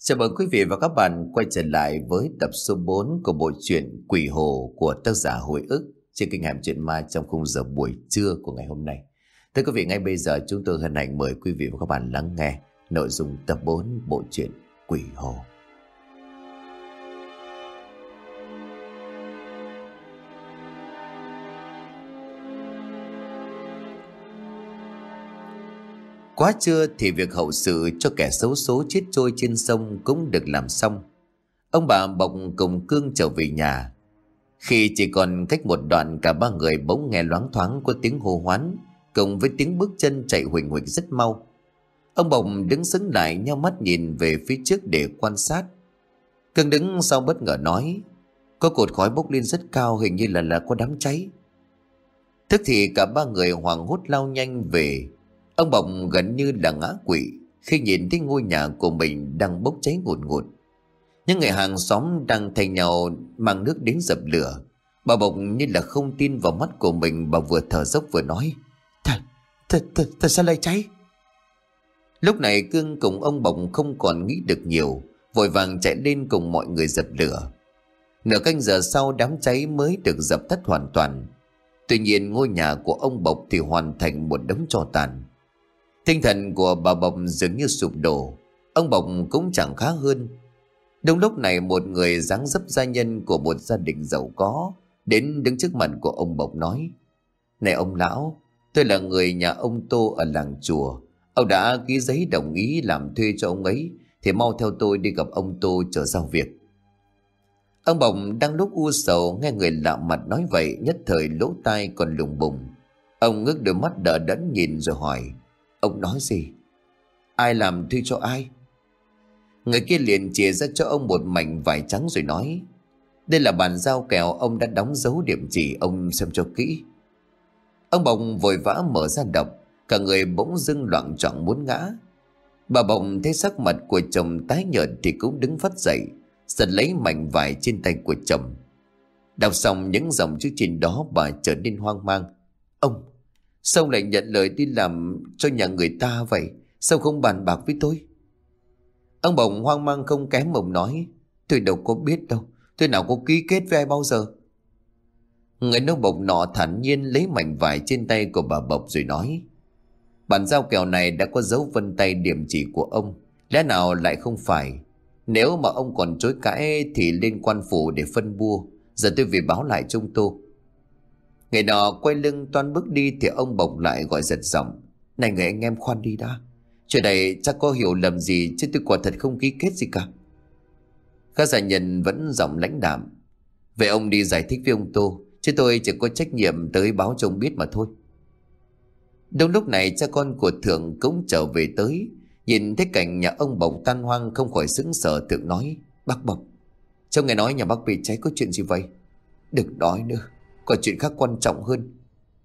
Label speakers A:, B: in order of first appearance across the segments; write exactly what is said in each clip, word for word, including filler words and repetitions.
A: Chào mừng quý vị và các bạn quay trở lại với tập số bốn của bộ truyện Quỷ Hồ của tác giả Hồi ức trên kênh Hẻm Chuyện Ma trong khung giờ buổi trưa của ngày hôm nay. Thưa quý vị, ngay bây giờ chúng tôi hân hạnh mời quý vị và các bạn lắng nghe nội dung tập bốn bộ truyện Quỷ Hồ. Quá trưa thì việc hậu sự cho kẻ xấu số chết trôi trên sông cũng được làm xong. Ông bà Bộc cùng Cương trở về nhà. Khi chỉ còn cách một đoạn, cả ba người bỗng nghe loáng thoáng có tiếng hô hoán cùng với tiếng bước chân chạy huỳnh huỳnh rất mau. Ông Bộc đứng sững lại, nheo mắt nhìn về phía trước để quan sát. Cương đứng sau bất ngờ nói: "Có cột khói bốc lên rất cao, hình như là là có đám cháy." Tức thì cả ba người hoảng hốt lao nhanh về. Ông Bộc gần như là ngã quỵ khi nhìn thấy ngôi nhà của mình đang bốc cháy ngùn ngụt. Những người hàng xóm đang thay nhau mang nước đến dập lửa. Bà Bộc như là không tin vào mắt của mình, bà vừa thở dốc vừa nói: Thật, thật, thật, thật sao lại cháy? Lúc này Cương cùng ông Bộc không còn nghĩ được nhiều, vội vàng chạy lên cùng mọi người dập lửa. Nửa canh giờ sau, đám cháy mới được dập tắt hoàn toàn. Tuy nhiên ngôi nhà của ông Bộc thì hoàn thành một đống tro tàn. Tinh thần của bà Bộc dường như sụp đổ. Ông Bộc cũng chẳng khá hơn. Đúng lúc này, một người dáng dấp gia nhân của một gia đình giàu có đến đứng trước mặt của ông Bộc nói: "Này ông lão, tôi là người nhà ông Tô ở làng chùa. Ông đã ký giấy đồng ý làm thuê cho ông ấy, thì mau theo tôi đi gặp ông Tô chờ giao việc." Ông Bộc đang lúc u sầu nghe người lạ mặt nói vậy, nhất thời lỗ tai còn lùng bùng. Ông ngước đôi mắt đờ đẫn nhìn rồi hỏi: "Ông nói gì? Ai làm thuê cho ai?" Người kia liền chìa ra cho ông một mảnh vải trắng rồi nói: "Đây là bản giao kèo, ông đã đóng dấu điểm chỉ, ông xem cho kỹ." Ông Bộc vội vã mở ra đọc, cả người bỗng dưng loạng choạng muốn ngã. Bà Bộc thấy sắc mặt của chồng tái nhợt thì cũng đứng phắt dậy, giật lấy mảnh vải trên tay của chồng. Đọc xong những dòng chữ trên đó, bà trở nên hoang mang. Ông, sao lại nhận lời đi làm cho nhà người ta vậy? Sao không bàn bạc với tôi?" Ông Bộc hoang mang không kém ông nói: "Tôi đâu có biết đâu, tôi nào có ký kết với ai bao giờ." Người nông bộc nọ thản nhiên lấy mảnh vải trên tay của bà Bộc rồi nói: "Bản giao kèo này đã có dấu vân tay điểm chỉ của ông, lẽ nào lại không phải? Nếu mà ông còn chối cãi thì lên quan phủ để phân bua. Giờ tôi về báo lại trung tô." Người nọ quay lưng toan bước đi thì ông Bộc lại gọi giật giọng: "Này người anh em, khoan đi đã. Chuyện này chắc có hiểu lầm gì, chứ tôi quả thật không ký kết gì cả." Các gia nhân vẫn giọng lãnh đạm: "Vậy ông đi giải thích với ông Tô, chứ tôi chỉ có trách nhiệm tới báo cho ông biết mà thôi." Đúng lúc này, cha con của Thượng cũng trở về tới. Nhìn thấy cảnh nhà ông Bộc tan hoang không khỏi sững sờ. Thượng nói: "Bác Bộc, cháu nghe nói nhà bác bị cháy, có chuyện gì vậy?" "Đừng nói nữa, có chuyện khác quan trọng hơn."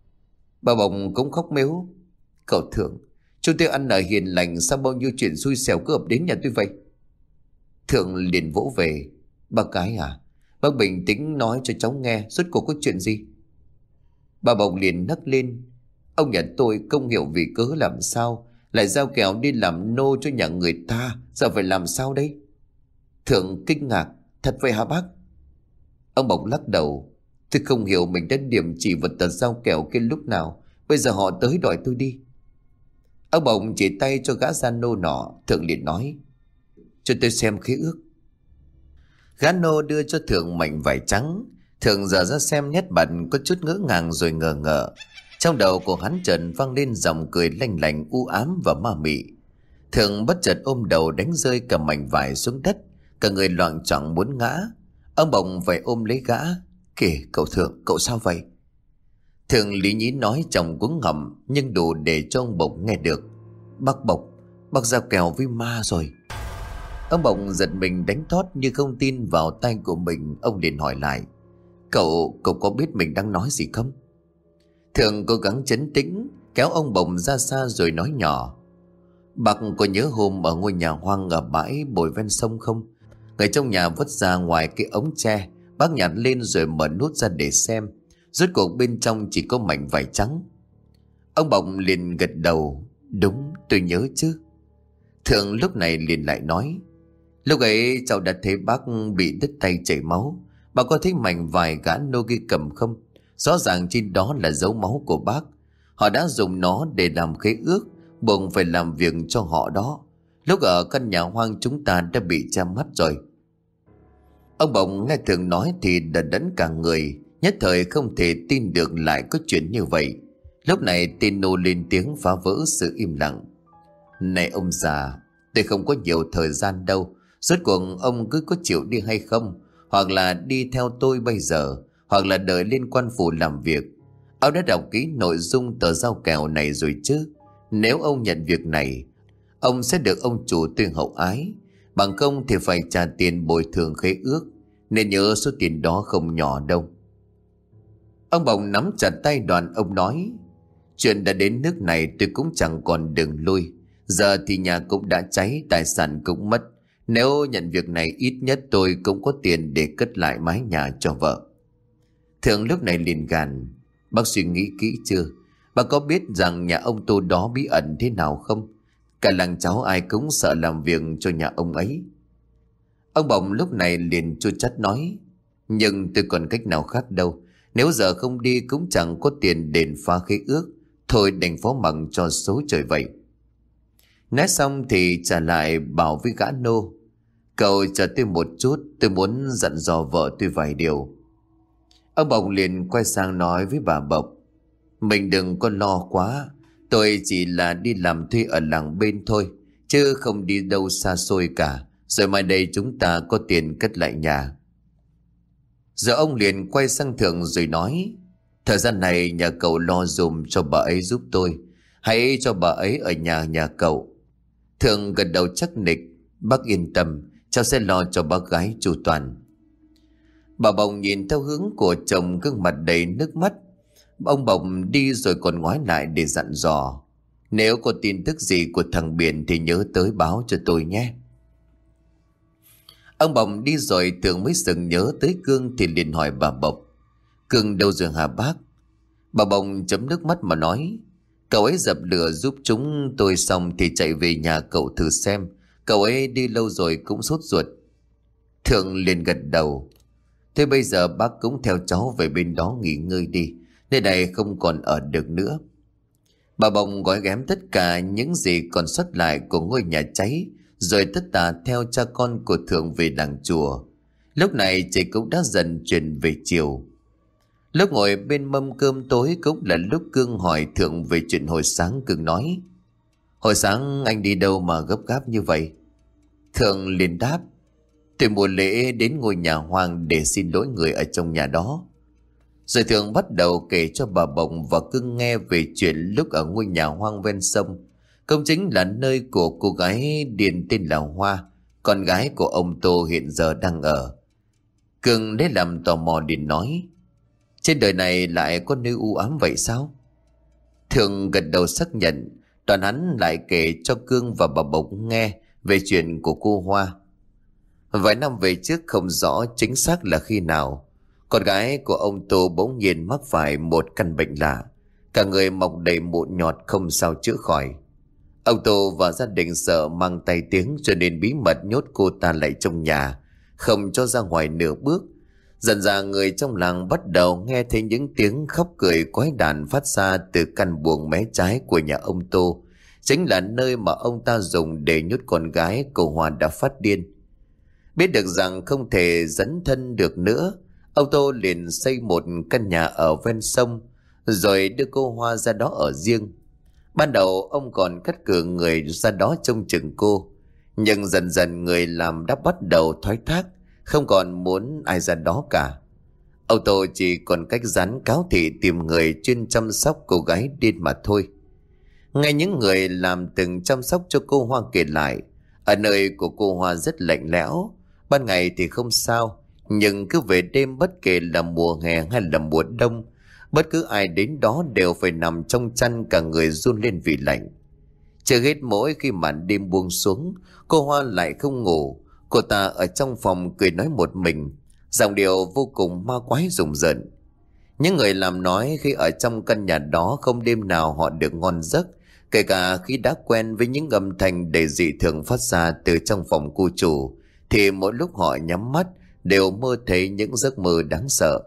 A: Bà Bộc cũng khóc mếu: "Cậu Thượng, chúng tôi ăn ở hiền lành, sao bao nhiêu chuyện xui xẻo cứ ập đến nhà tôi vậy?" Thượng liền vỗ về: "Bác gái à, bác bình tĩnh nói cho cháu nghe, rốt cuộc có chuyện gì?" Bà Bộc liền nấc lên: "Ông nhà tôi không hiểu vì cớ làm sao lại giao kèo đi làm nô cho nhà người ta, giờ phải làm sao đây?" Thượng kinh ngạc: "Thật vậy hả bác?" Ông Bộc lắc đầu: "Tôi không hiểu mình đã điểm chỉ vật tờ giao kèo kia lúc nào, bây giờ họ tới đòi tôi đi." Ông Bộc chỉ tay cho gã gia nô nọ. Thượng liền nói: "Cho tôi xem khế ước." Gã nô đưa cho Thượng mảnh vải trắng. Thượng dở ra xem, nét mặt có chút ngỡ ngàng rồi ngờ ngợ. Trong đầu của hắn chợt vang lên giọng cười lanh lảnh, u ám và ma mị. Thượng bất chợt ôm đầu đánh rơi cả mảnh vải xuống đất, cả người loạng choạng muốn ngã. Ông Bộc phải ôm lấy gã: "Kìa cậu Thượng, cậu sao vậy?" Thượng lý nhí nói chồng cuống ngậm, nhưng đủ để cho ông Bộc nghe được: "Bác Bộc, bác giao kèo với ma rồi." Ông Bộc giật mình đánh thót như không tin vào tay của mình. Ông liền hỏi lại: Cậu, cậu có biết mình đang nói gì không?" Thượng cố gắng trấn tĩnh, kéo ông Bộc ra xa rồi nói nhỏ: "Bác có nhớ hôm ở ngôi nhà hoang ở bãi bồi ven sông không? Người trong nhà vứt ra ngoài cái ống tre, bác nhặt lên rồi mở nút ra để xem. Rốt cuộc bên trong chỉ có mảnh vải trắng." Ông Bộc liền gật đầu: "Đúng, tôi nhớ chứ." Thượng lúc này liền lại nói: Lúc ấy cháu đã thấy bác bị đứt tay chảy máu. Bà có thấy mảnh vải gã nô ghi cầm không? Rõ ràng trên đó là dấu máu của bác. Họ đã dùng nó để làm khế ước, buộc phải làm việc cho họ đó. Lúc ở căn nhà hoang chúng ta đã bị che mắt rồi. Ông Bồng nghe Thường nói thì đần đẫn cả người, nhất thời không thể tin được lại có chuyện như vậy. Lúc này tên nô lên tiếng phá vỡ sự im lặng. Này ông già, tôi không có nhiều thời gian đâu. Rốt cuộc ông cứ có chịu đi hay không? Hoặc là đi theo tôi bây giờ, hoặc là đợi lên quan phủ làm việc. Ông đã đọc kỹ nội dung tờ giao kèo này rồi chứ? Nếu ông nhận việc này, ông sẽ được ông chủ tuyên hậu ái. Bằng không thì phải trả tiền bồi thường khế ước. Nên nhớ số tiền đó không nhỏ đâu. Ông Bồng nắm chặt tay Đoàn, ông nói: Chuyện đã đến nước này tôi cũng chẳng còn đường lui. Giờ thì nhà cũng đã cháy, tài sản cũng mất. Nếu nhận việc này ít nhất tôi cũng có tiền để cất lại mái nhà cho vợ. Thường lúc này liền gàn: Bác suy nghĩ kỹ chưa? Bác có biết rằng nhà ông Tô đó bí ẩn thế nào không? Cả làng cháu ai cũng sợ làm việc cho nhà ông ấy. Ông Bồng lúc này liền chua chát nói: Nhưng tôi còn cách nào khác đâu. Nếu giờ không đi cũng chẳng có tiền đền phá khế ước. Thôi đành phó mặc cho số trời vậy. Nói xong thì trả lại bảo với gã nô: Cậu chờ tôi một chút, tôi muốn dặn dò vợ tôi vài điều. Ông Bồng liền quay sang nói với bà Bộc: Mình đừng có lo quá. Tôi chỉ là đi làm thuê ở làng bên thôi, chứ không đi đâu xa xôi cả. Rồi mai đây chúng ta có tiền cất lại nhà. Giờ ông liền quay sang Thượng rồi nói: Thời gian này nhà cậu lo dùm cho bà ấy giúp tôi. Hãy cho bà ấy ở nhà nhà cậu. Thượng gật đầu chắc nịch: Bác yên tâm, cháu sẽ lo cho bác gái chu toàn. Bà Bồng nhìn theo hướng của chồng, gương mặt đầy nước mắt. Ông Bồng đi rồi còn ngoái lại để dặn dò: Nếu có tin tức gì của thằng Biển thì nhớ tới báo cho tôi nhé. Ông Bồng đi rồi Tường mới sừng nhớ tới Cương thì liền hỏi bà Bộc: Cương đâu rồi hả bác? Bà Bồng chấm nước mắt mà nói: Cậu ấy dập lửa giúp chúng tôi xong thì chạy về nhà cậu thử xem. Cậu ấy đi lâu rồi cũng sốt ruột. Thượng liền gật đầu: Thế bây giờ bác cũng theo cháu về bên đó nghỉ ngơi đi. Nơi này không còn ở được nữa. Bà Bồng gói ghém tất cả những gì còn sót lại của ngôi nhà cháy, rồi tất tả theo cha con của Thượng về làng chùa. Lúc này trời cũng đã dần chuyển về chiều. Lúc ngồi bên mâm cơm tối cũng là lúc Cương hỏi Thượng về chuyện hồi sáng. Cương nói: Hồi sáng anh đi đâu mà gấp gáp như vậy? Thượng liền đáp: Tôi mùa lễ đến ngôi nhà hoang để xin lỗi người ở trong nhà đó. Rồi Thượng bắt đầu kể cho bà Bồng và Cương nghe về chuyện lúc ở ngôi nhà hoang ven sông. Công chính là nơi của cô gái điền tên là Hoa, con gái của ông Tô hiện giờ đang ở. Cương lấy làm tò mò liền nói: Trên đời này lại có nơi u ám vậy sao? Thượng gật đầu xác nhận. Đoàn hắn lại kể cho Cương và bà Bộc nghe về chuyện của cô Hoa. Vài năm về trước, không rõ chính xác là khi nào, con gái của ông Tô bỗng nhiên mắc phải một căn bệnh lạ. Cả người mọc đầy mụn nhọt không sao chữa khỏi. Ông Tô và gia đình sợ mang tay tiếng cho nên bí mật nhốt cô ta lại trong nhà, không cho ra ngoài nửa bước. Dần dà người trong làng bắt đầu nghe thấy những tiếng khóc cười quái đản phát ra từ căn buồng mé trái của nhà ông Tô, chính là nơi mà ông ta dùng để nhốt con gái cô Hoa đã phát điên. Biết được rằng không thể dấn thân được nữa, ông Tô liền xây một căn nhà ở ven sông, rồi đưa cô Hoa ra đó ở riêng. Ban đầu ông còn cắt cử người ra đó trông chừng cô, nhưng dần dần người làm đã bắt đầu thoái thác, không còn muốn ai ra đó cả. Ông Tô chỉ còn cách dán cáo thị tìm người chuyên chăm sóc cô gái điên mà thôi. Nghe những người làm từng chăm sóc cho cô Hoa kể lại, ở nơi của cô Hoa rất lạnh lẽo. Ban ngày thì không sao, nhưng cứ về đêm, bất kể là mùa hè hay là mùa đông, bất cứ ai đến đó đều phải nằm trong chăn, cả người run lên vì lạnh. Chưa hết, mỗi khi màn đêm buông xuống, cô Hoa lại không ngủ. Cô ta ở trong phòng cười nói một mình, giọng điệu vô cùng ma quái rùng rợn. Những người làm nói khi ở trong căn nhà đó không đêm nào họ được ngon giấc, kể cả khi đã quen với những âm thanh đầy dị thường phát ra từ trong phòng cô chủ, thì mỗi lúc họ nhắm mắt đều mơ thấy những giấc mơ đáng sợ.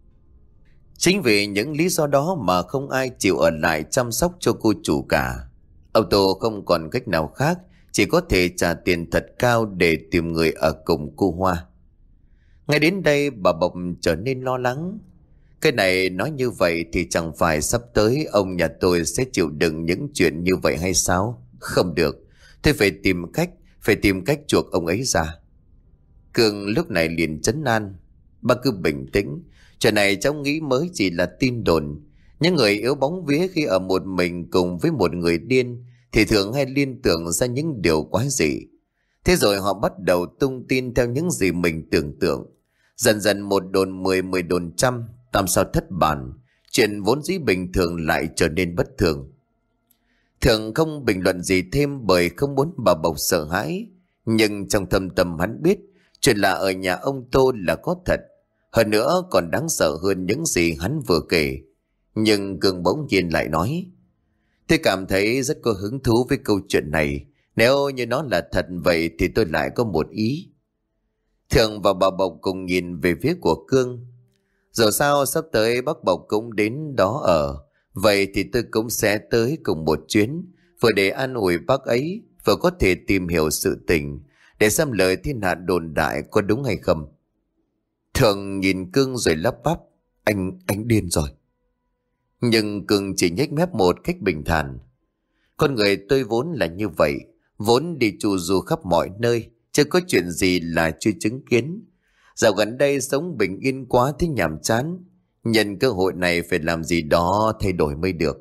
A: Chính vì những lý do đó mà không ai chịu ở lại chăm sóc cho cô chủ cả. Ông Tô không còn cách nào khác, chỉ có thể trả tiền thật cao để tìm người ở cùng cô Hoa. Ngay đến đây bà Bộc trở nên lo lắng. Cái này nói như vậy thì chẳng phải sắp tới ông nhà tôi sẽ chịu đựng những chuyện như vậy hay sao? Không được, tôi phải tìm cách, phải tìm cách chuộc ông ấy ra. Cương lúc này liền trấn an. Bà cứ bình tĩnh, chuyện này cháu nghĩ mới chỉ là tin đồn. Những người yếu bóng vía khi ở một mình cùng với một người điên thì thường hay liên tưởng ra những điều quái dị. Thế rồi họ bắt đầu tung tin theo những gì mình tưởng tượng. Dần dần một đồn mười, mười đồn trăm, tam sao thất bản. Chuyện vốn dĩ bình thường lại trở nên bất thường. Thường không bình luận gì thêm bởi không muốn bà Bộc sợ hãi. Nhưng trong thâm tâm hắn biết chuyện là ở nhà ông Tô là có thật. Hơn nữa còn đáng sợ hơn những gì hắn vừa kể. Nhưng Cường bỗng nhiên lại nói: tôi cảm thấy rất có hứng thú với câu chuyện này. Nếu như nó là thật vậy thì tôi lại có một ý. Thường và bà Bộc cùng nhìn về phía của Cương. Dù sao sắp tới bác Bộc cũng đến đó ở, vậy thì tôi cũng sẽ tới cùng một chuyến, vừa để an ủi bác ấy, vừa có thể tìm hiểu sự tình, để xem lời thiên hạ đồn đại có đúng hay không. Thường nhìn Cương rồi lắp bắp: Anh, anh điên rồi. Nhưng Cương chỉ nhếch mép một cách bình thản: con người tôi vốn là như vậy, vốn đi chu du khắp mọi nơi, chứ có chuyện gì là chưa chứng kiến. Dạo gần đây sống bình yên quá thế nhàm chán, nhân cơ hội này phải làm gì đó thay đổi mới được.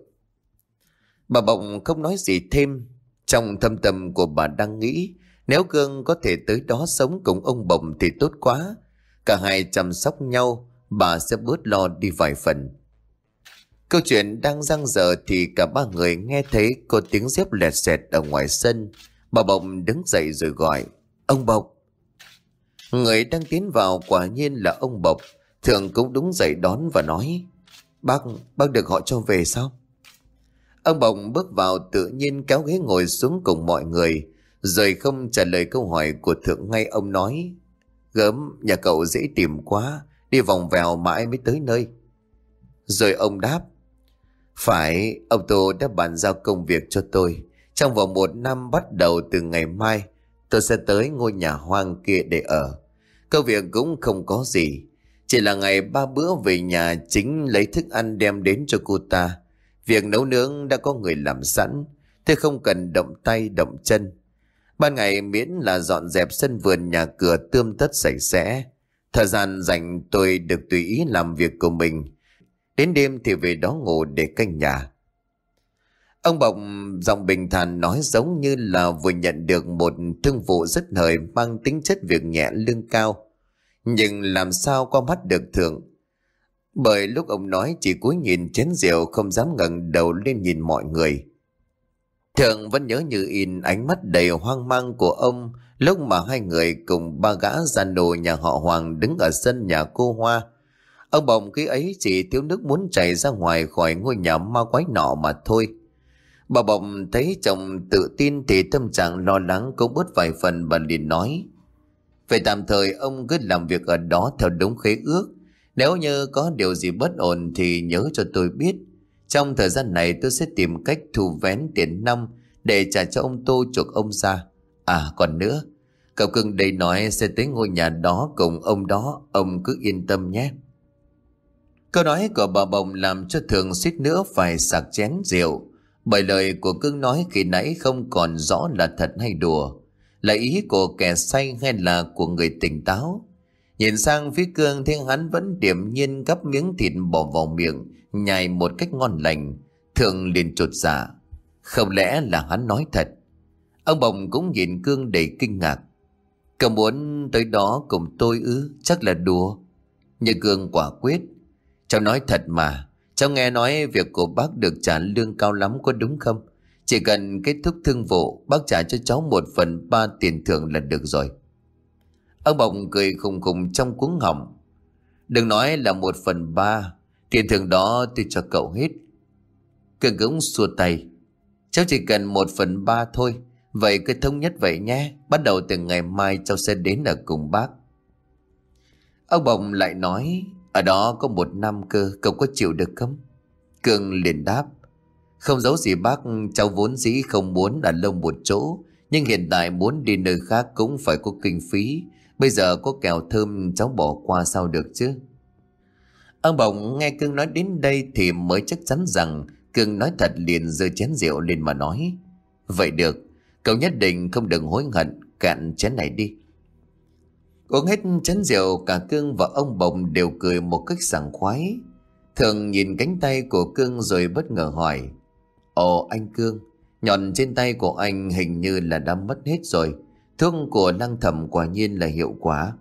A: Bà Bộc không nói gì thêm. Trong thâm tâm của bà đang nghĩ, nếu Cương có thể tới đó sống cùng ông Bộc thì tốt quá. Cả hai chăm sóc nhau, bà sẽ bớt lo đi vài phần. Câu chuyện đang dang dở thì cả ba người nghe thấy có tiếng dép lẹt xẹt ở ngoài sân. Bà Bộc đứng dậy rồi gọi: ông Bộc. Người đang tiến vào quả nhiên là ông Bộc. Thường cũng đúng dậy đón và nói: Bác, bác được họ cho về sao? Ông Bộc bước vào tự nhiên kéo ghế ngồi xuống cùng mọi người, rồi không trả lời câu hỏi của Thượng ngay. Ông nói: Gớm, nhà cậu dễ tìm quá, đi vòng vèo mãi mới tới nơi. Rồi ông đáp: Phải, ông Tô đã bàn giao công việc cho tôi. Trong vòng một năm bắt đầu từ ngày mai, tôi sẽ tới ngôi nhà hoang kia để ở. Công việc cũng không có gì, chỉ là ngày ba bữa về nhà chính lấy thức ăn đem đến cho cô ta. Việc nấu nướng đã có người làm sẵn, tôi không cần động tay động chân. Ban ngày miễn là dọn dẹp sân vườn nhà cửa tươm tất sạch sẽ. Thời gian rảnh tôi được tùy ý làm việc của mình. Đến đêm thì về đó ngủ để canh nhà. Ông Bộc giọng bình thản nói giống như là vừa nhận được một thương vụ rất hời mang tính chất việc nhẹ lương cao. Nhưng làm sao qua mắt được Thượng. Bởi lúc ông nói chỉ cúi nhìn chén rượu, không dám ngẩng đầu lên nhìn mọi người. Thượng vẫn nhớ như in ánh mắt đầy hoang mang của ông lúc mà hai người cùng ba gã giàn đồ nhà họ Hoàng đứng ở sân nhà cô Hoa. Ông Bộc khi ấy chỉ thiếu nước muốn chảy ra ngoài khỏi ngôi nhà ma quái nọ mà thôi. Bà Bộc thấy chồng tự tin thì tâm trạng lo lắng cũng bớt vài phần. Bà liền nói: Vậy tạm thời ông cứ làm việc ở đó theo đúng khế ước. Nếu như có điều gì bất ổn thì nhớ cho tôi biết. Trong thời gian này tôi sẽ tìm cách thu vén tiền năm để trả cho ông Tô chuộc ông ra. À còn nữa, cậu Cưng đây nói sẽ tới ngôi nhà đó cùng ông đó, ông cứ yên tâm nhé. Câu nói của bà Bộc làm cho Thường suýt nữa phải sặc chén rượu. Bởi lời của Cưng nói khi nãy không còn rõ là thật hay đùa, là ý của kẻ say hay là của người tỉnh táo. Nhìn sang phía Cương thấy hắn vẫn điềm nhiên gắp miếng thịt bỏ vào miệng, nhai một cách ngon lành. Thường liền chột dạ, không lẽ là hắn nói thật? Ông Bộc cũng nhìn Cương đầy kinh ngạc. Cậu muốn tới đó cùng tôi ư? Chắc là đùa. Nhưng Cương quả quyết: Cháu nói thật mà. Cháu nghe nói việc của bác được trả lương cao lắm có đúng không? Chỉ cần kết thúc thương vụ, bác trả cho cháu một phần ba tiền thưởng là được rồi. Ông Bộc cười khùng khùng trong cuống họng: Đừng nói là một phần ba, tiền thưởng đó tôi cho cậu hết. Cường cũng xua tay: Cháu chỉ cần một phần ba thôi. Vậy cứ thống nhất vậy nhé, bắt đầu từ ngày mai cháu sẽ đến ở cùng bác. Ông Bồng lại nói, ở đó có một năm cơ, cậu có chịu được không? Cương liền đáp, không giấu gì bác, cháu vốn dĩ không muốn ở lâu một chỗ, nhưng hiện tại muốn đi nơi khác cũng phải có kinh phí. Bây giờ có kẹo thơm cháu bỏ qua sao được chứ? Ông Bồng nghe Cương nói đến đây thì mới chắc chắn rằng Cương nói thật, liền giơ chén rượu lên mà nói, vậy được, cậu nhất định không đừng hối hận, cạn chén này đi. Uống hết chén rượu, cả Cương và ông Bồng đều cười một cách sảng khoái. Thường nhìn cánh tay của Cương rồi bất ngờ hỏi, ồ anh Cương, nhọn trên tay của anh hình như là đã mất hết rồi. Thuốc của Lăng Thẩm quả nhiên là hiệu quả.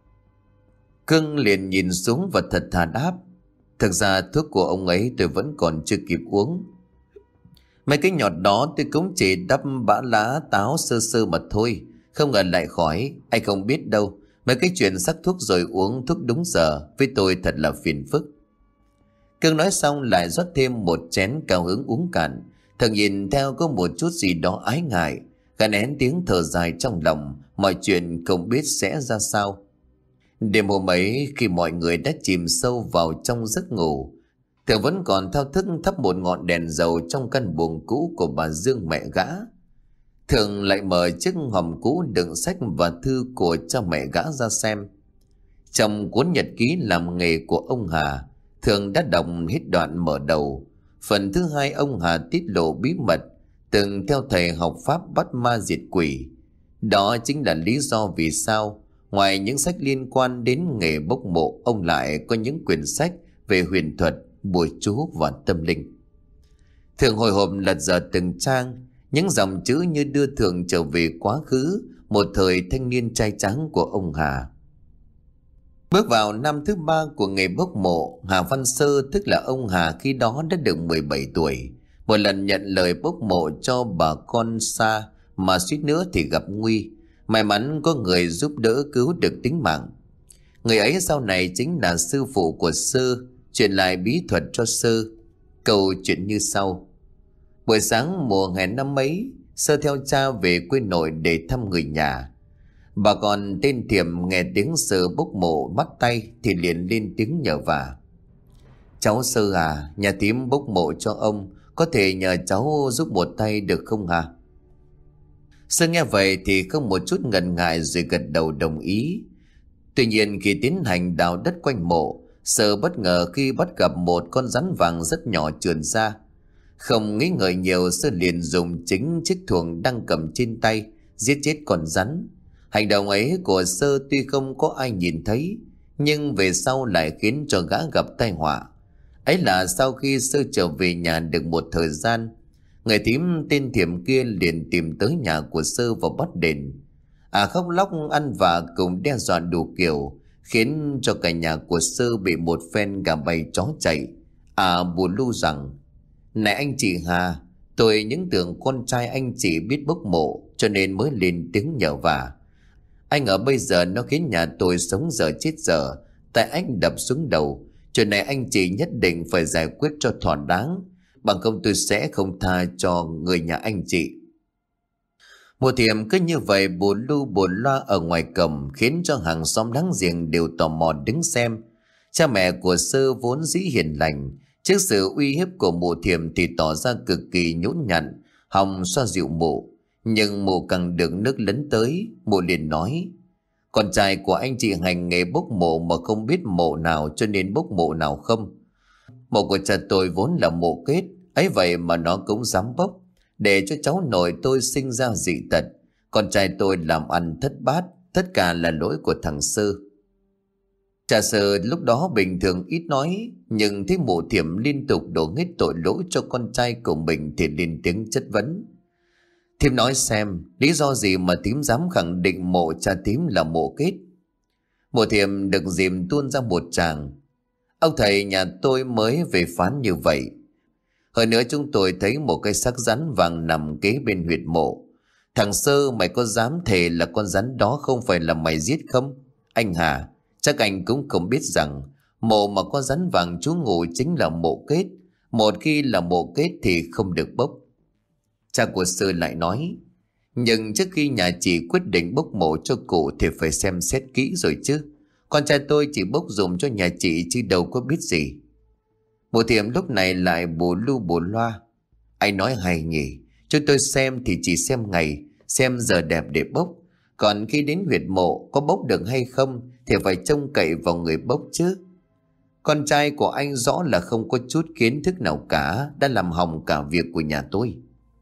A: Cương liền nhìn xuống và thật thà đáp, thực ra thuốc của ông ấy tôi vẫn còn chưa kịp uống. Mấy cái nhọt đó tôi cũng chỉ đắp bã lá táo sơ sơ mà thôi, không ngờ lại khỏi. Anh không biết đâu, mấy cái chuyện sắc thuốc rồi uống thuốc đúng giờ với tôi thật là phiền phức. Cương nói xong lại rót thêm một chén, cao hứng uống cạn. Thường nhìn theo có một chút gì đó ái ngại, gã nén tiếng thở dài trong lòng, mọi chuyện không biết sẽ ra sao. Đêm hôm ấy, khi mọi người đã chìm sâu vào trong giấc ngủ, Thường vẫn còn thao thức thắp một ngọn đèn dầu trong căn buồng cũ của bà Dương mẹ gã. Thường lại mở chiếc hòm cũ đựng sách và thư của cha mẹ gã ra xem. Trong cuốn nhật ký làm nghề của ông Hà, Thường đã đọc hết đoạn mở đầu. Phần thứ hai, ông Hà tiết lộ bí mật từng theo thầy học pháp bắt ma diệt quỷ. Đó chính là lý do vì sao ngoài những sách liên quan đến nghề bốc mộ, ông lại có những quyển sách về huyền thuật, bùa chú và tâm linh. Thường hồi hộp lật dở từng trang, những dòng chữ như đưa Thường trở về quá khứ, một thời thanh niên trai tráng của ông Hà. Bước vào năm thứ ba của nghề bốc mộ, Hà Văn Sơ, tức là ông Hà, khi đó đã được mười bảy tuổi. Một lần nhận lời bốc mộ cho bà con xa mà suýt nữa thì gặp nguy. May mắn có người giúp đỡ cứu được tính mạng. Người ấy sau này chính là sư phụ của Sơ, truyền lại bí thuật cho Sơ. Câu chuyện như sau. Buổi sáng mùa hè năm ấy, Sơ theo cha về quê nội để thăm người nhà. Bà con tên Thiểm nghe tiếng Sơ bốc mộ bắt tay thì liền lên tiếng nhờ vả. Cháu Sơ à, nhà Thím bốc mộ cho ông, có thể nhờ cháu giúp một tay được không hả? Sơ nghe vậy thì không một chút ngần ngại rồi gật đầu đồng ý. Tuy nhiên khi tiến hành đào đất quanh mộ, Sơ bất ngờ khi bắt gặp một con rắn vàng rất nhỏ trườn ra. Không nghĩ ngợi nhiều, Sơ liền dùng chính chiếc thuồng đang cầm trên tay giết chết con rắn. Hành động ấy của Sơ tuy không có ai nhìn thấy, nhưng về sau lại khiến cho gã gặp tai họa. Ấy là sau khi Sơ trở về nhà được một thời gian, người thím tên Thiểm kia liền tìm tới nhà của Sơ và bắt đền. À khóc lóc ăn vạ cùng đe dọa đủ kiểu, khiến cho cả nhà của Sơ bị một phen gà bay chó chạy. À bù lu rằng, này anh chị Hà, tôi những tưởng con trai anh chị biết bốc mộ cho nên mới lên tiếng nhờ vả. Anh ở bây giờ nó khiến nhà tôi sống dở chết dở, tại anh đập xuống đầu. Chuyện này anh chị nhất định phải giải quyết cho thỏa đáng, bằng không tôi sẽ không tha cho người nhà anh chị. Mùa Thiểm cứ như vậy bù lu bù loa ở ngoài cổng, khiến cho hàng xóm láng giềng đều tò mò đứng xem. Cha mẹ của Sơ vốn dĩ hiền lành, trước sự uy hiếp của mụ Thiểm thì tỏ ra cực kỳ nhũn nhặn, hòng xoa dịu mụ. Nhưng mụ càng được nước lấn tới, mụ liền nói: con trai của anh chị hành nghề bốc mộ mà không biết mộ nào cho nên bốc mộ nào không. Mộ của cha tôi vốn là mộ kết, ấy vậy mà nó cũng dám bốc, để cho cháu nội tôi sinh ra dị tật. Con trai tôi làm ăn thất bát, tất cả là lỗi của thằng Sơ. Cha Sơ lúc đó bình thường ít nói, nhưng thấy mụ Thiểm liên tục đổ hết tội lỗi cho con trai của mình thì lên tiếng chất vấn. Thím nói xem, lý do gì mà thím dám khẳng định mộ cha thím là mộ kết? Mụ Thiểm được dìm tuôn ra một tràng. Ông thầy nhà tôi mới về phán như vậy. Hơn nữa chúng tôi thấy một cái xác rắn vàng nằm kế bên huyệt mộ. Thằng Sơ, mày có dám thề là con rắn đó không phải là mày giết không? Anh Hà, chắc anh cũng không biết rằng mộ mà có rắn vàng trú ngụ chính là mộ kết. Một khi là mộ kết thì không được bốc. Cha của Sơ lại nói: Nhưng trước khi nhà chị quyết định bốc mộ cho cụ thì phải xem xét kỹ rồi chứ. Con trai tôi chỉ bốc dùng cho nhà chị chứ đâu có biết gì. Mụ Thiểm lúc này lại bù lu bù loa. Anh nói hay nhỉ, cho tôi xem thì chỉ xem ngày, xem giờ đẹp để bốc. Còn khi đến huyệt mộ có bốc được hay không thì phải trông cậy vào người bốc chứ. Con trai của anh rõ là không có chút kiến thức nào cả, đã làm hỏng cả việc của nhà tôi.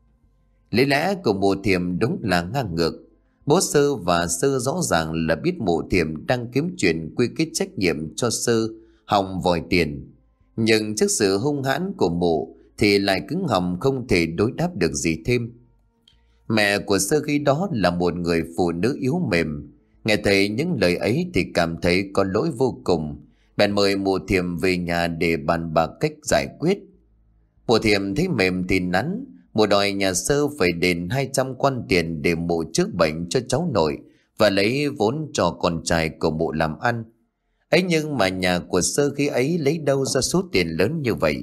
A: Lý lẽ của mụ Thiểm đúng là ngang ngược. Bố Sơ và Sơ rõ ràng là biết mụ Thiểm đang kiếm chuyện quy kết trách nhiệm cho Sơ hòng vòi tiền. Nhưng trước sự hung hãn của mụ thì lại cứng họng không thể đối đáp được gì thêm. Mẹ của Sơ khi đó là một người phụ nữ yếu mềm. Nghe thấy những lời ấy thì cảm thấy có lỗi vô cùng. Bèn mời mụ Thiểm về nhà để bàn bạc cách giải quyết. Mụ Thiểm thấy mềm thì nắn. Mụ đòi nhà Sơ phải đền hai trăm quan tiền để mụ chữa bệnh cho cháu nội và lấy vốn cho con trai của mụ làm ăn. Ấy nhưng mà nhà của Sơ khi ấy lấy đâu ra số tiền lớn như vậy?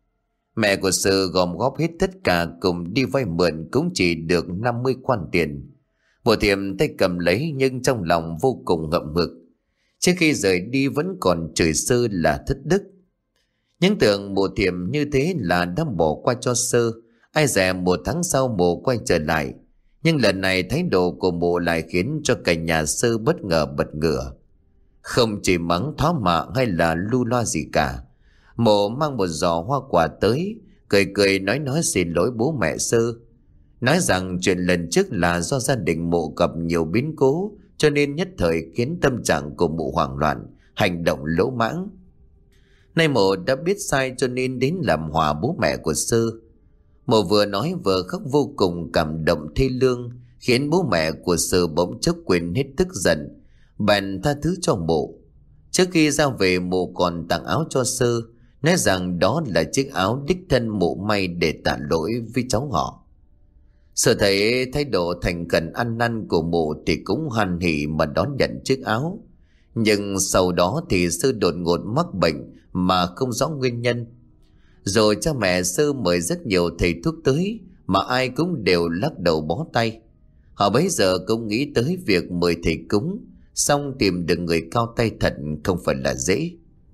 A: Mẹ của Sơ gom góp hết tất cả cùng đi vay mượn cũng chỉ được năm mươi quan tiền. Mụ Thiểm tay cầm lấy nhưng trong lòng vô cùng ngậm ngực. Trước khi rời đi vẫn còn chửi Sơ là thất đức. Những tưởng mụ Thiểm như thế là đã bỏ qua cho Sơ. Ai dè một tháng sau mụ quay trở lại. Nhưng lần này thái độ của mụ lại khiến cho cả nhà Sơ bất ngờ bật ngửa. Không chỉ mắng thó mạ hay là lu loa gì cả. Mụ mang một giỏ hoa quả tới, cười cười nói nói xin lỗi bố mẹ Sơ. Nói rằng chuyện lần trước là do gia đình mụ gặp nhiều biến cố, cho nên nhất thời khiến tâm trạng của mụ hoảng loạn, hành động lỗ mãng. Nay mụ đã biết sai cho nên đến làm hòa bố mẹ của Sơ. Mụ vừa nói vừa khóc vô cùng cảm động thê lương, khiến bố mẹ của Sơ bỗng chốc quên hết tức giận, bèn tha thứ cho mụ. Trước khi ra về mụ còn tặng áo cho Sơ, nói rằng đó là chiếc áo đích thân mụ may để tạ lỗi với cháu họ. Sơ thấy thái độ thành khẩn ăn năn của mụ thì cũng hoan hỉ mà đón nhận chiếc áo. Nhưng sau đó thì Sơ đột ngột mắc bệnh mà không rõ nguyên nhân. Rồi cha mẹ Sơ mời rất nhiều thầy thuốc tới mà ai cũng đều lắc đầu bó tay. Họ bấy giờ cũng nghĩ tới việc mời thầy cúng, xong tìm được người cao tay thật không phải là dễ.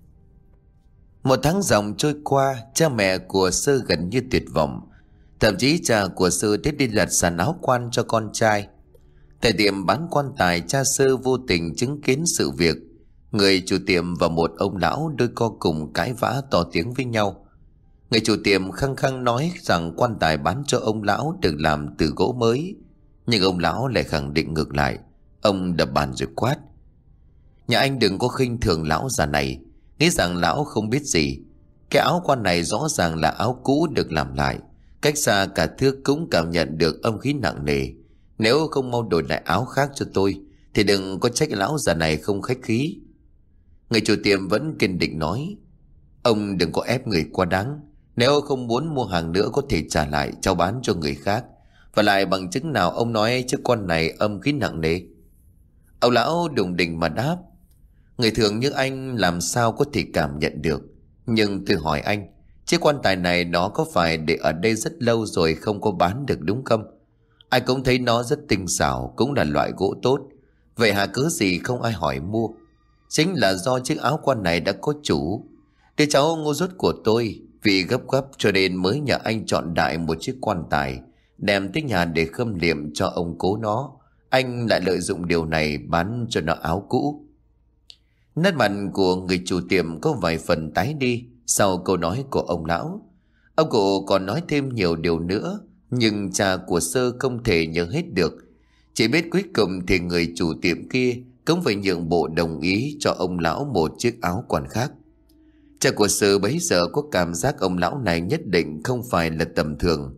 A: Một tháng dòng trôi qua, cha mẹ của Sơ gần như tuyệt vọng. Thậm chí cha của Sơ đến đi lật sàn áo quan cho con trai. Tại tiệm bán quan tài, cha Sơ vô tình chứng kiến sự việc. Người chủ tiệm và một ông lão đôi co cùng cãi vã to tiếng với nhau. Người chủ tiệm khăng khăng nói rằng quan tài bán cho ông lão được làm từ gỗ mới. Nhưng ông lão lại khẳng định ngược lại. Ông đập bàn rồi quát: Nhà anh đừng có khinh thường lão già này, nghĩ rằng lão không biết gì. Cái áo quan này rõ ràng là áo cũ được làm lại. Cách xa cả thước cũng cảm nhận được âm khí nặng nề. Nếu không mau đổi lại áo khác cho tôi thì đừng có trách lão già này không khách khí. Người chủ tiệm vẫn kiên định nói: Ông đừng có ép người quá đáng. Nếu không muốn mua hàng nữa có thể trả lại, cháu bán cho người khác. Và lại bằng chứng nào ông nói chiếc quan này âm khí nặng nề? Ông lão đùng đỉnh mà đáp: Người thường như anh làm sao có thể cảm nhận được. Nhưng tôi hỏi anh, chiếc quan tài này nó có phải để ở đây rất lâu rồi không có bán được đúng không? Ai cũng thấy nó rất tinh xảo, cũng là loại gỗ tốt. Vậy hà cớ gì không ai hỏi mua? Chính là do chiếc áo quan này đã có chủ. Đứa cháu ngu dốt của tôi vì gấp gáp cho nên mới nhờ anh chọn đại một chiếc quan tài, đem tới nhà để khâm liệm cho ông cố nó. Anh lại lợi dụng điều này bán cho nó áo cũ. Nét mặt của người chủ tiệm có vài phần tái đi sau câu nói của ông lão. Ông cụ còn nói thêm nhiều điều nữa, nhưng cha của Sơ không thể nhớ hết được. Chỉ biết cuối cùng thì người chủ tiệm kia cũng phải nhượng bộ đồng ý cho ông lão một chiếc áo quan khác. Cha của Sơ bấy giờ có cảm giác ông lão này nhất định không phải là tầm thường.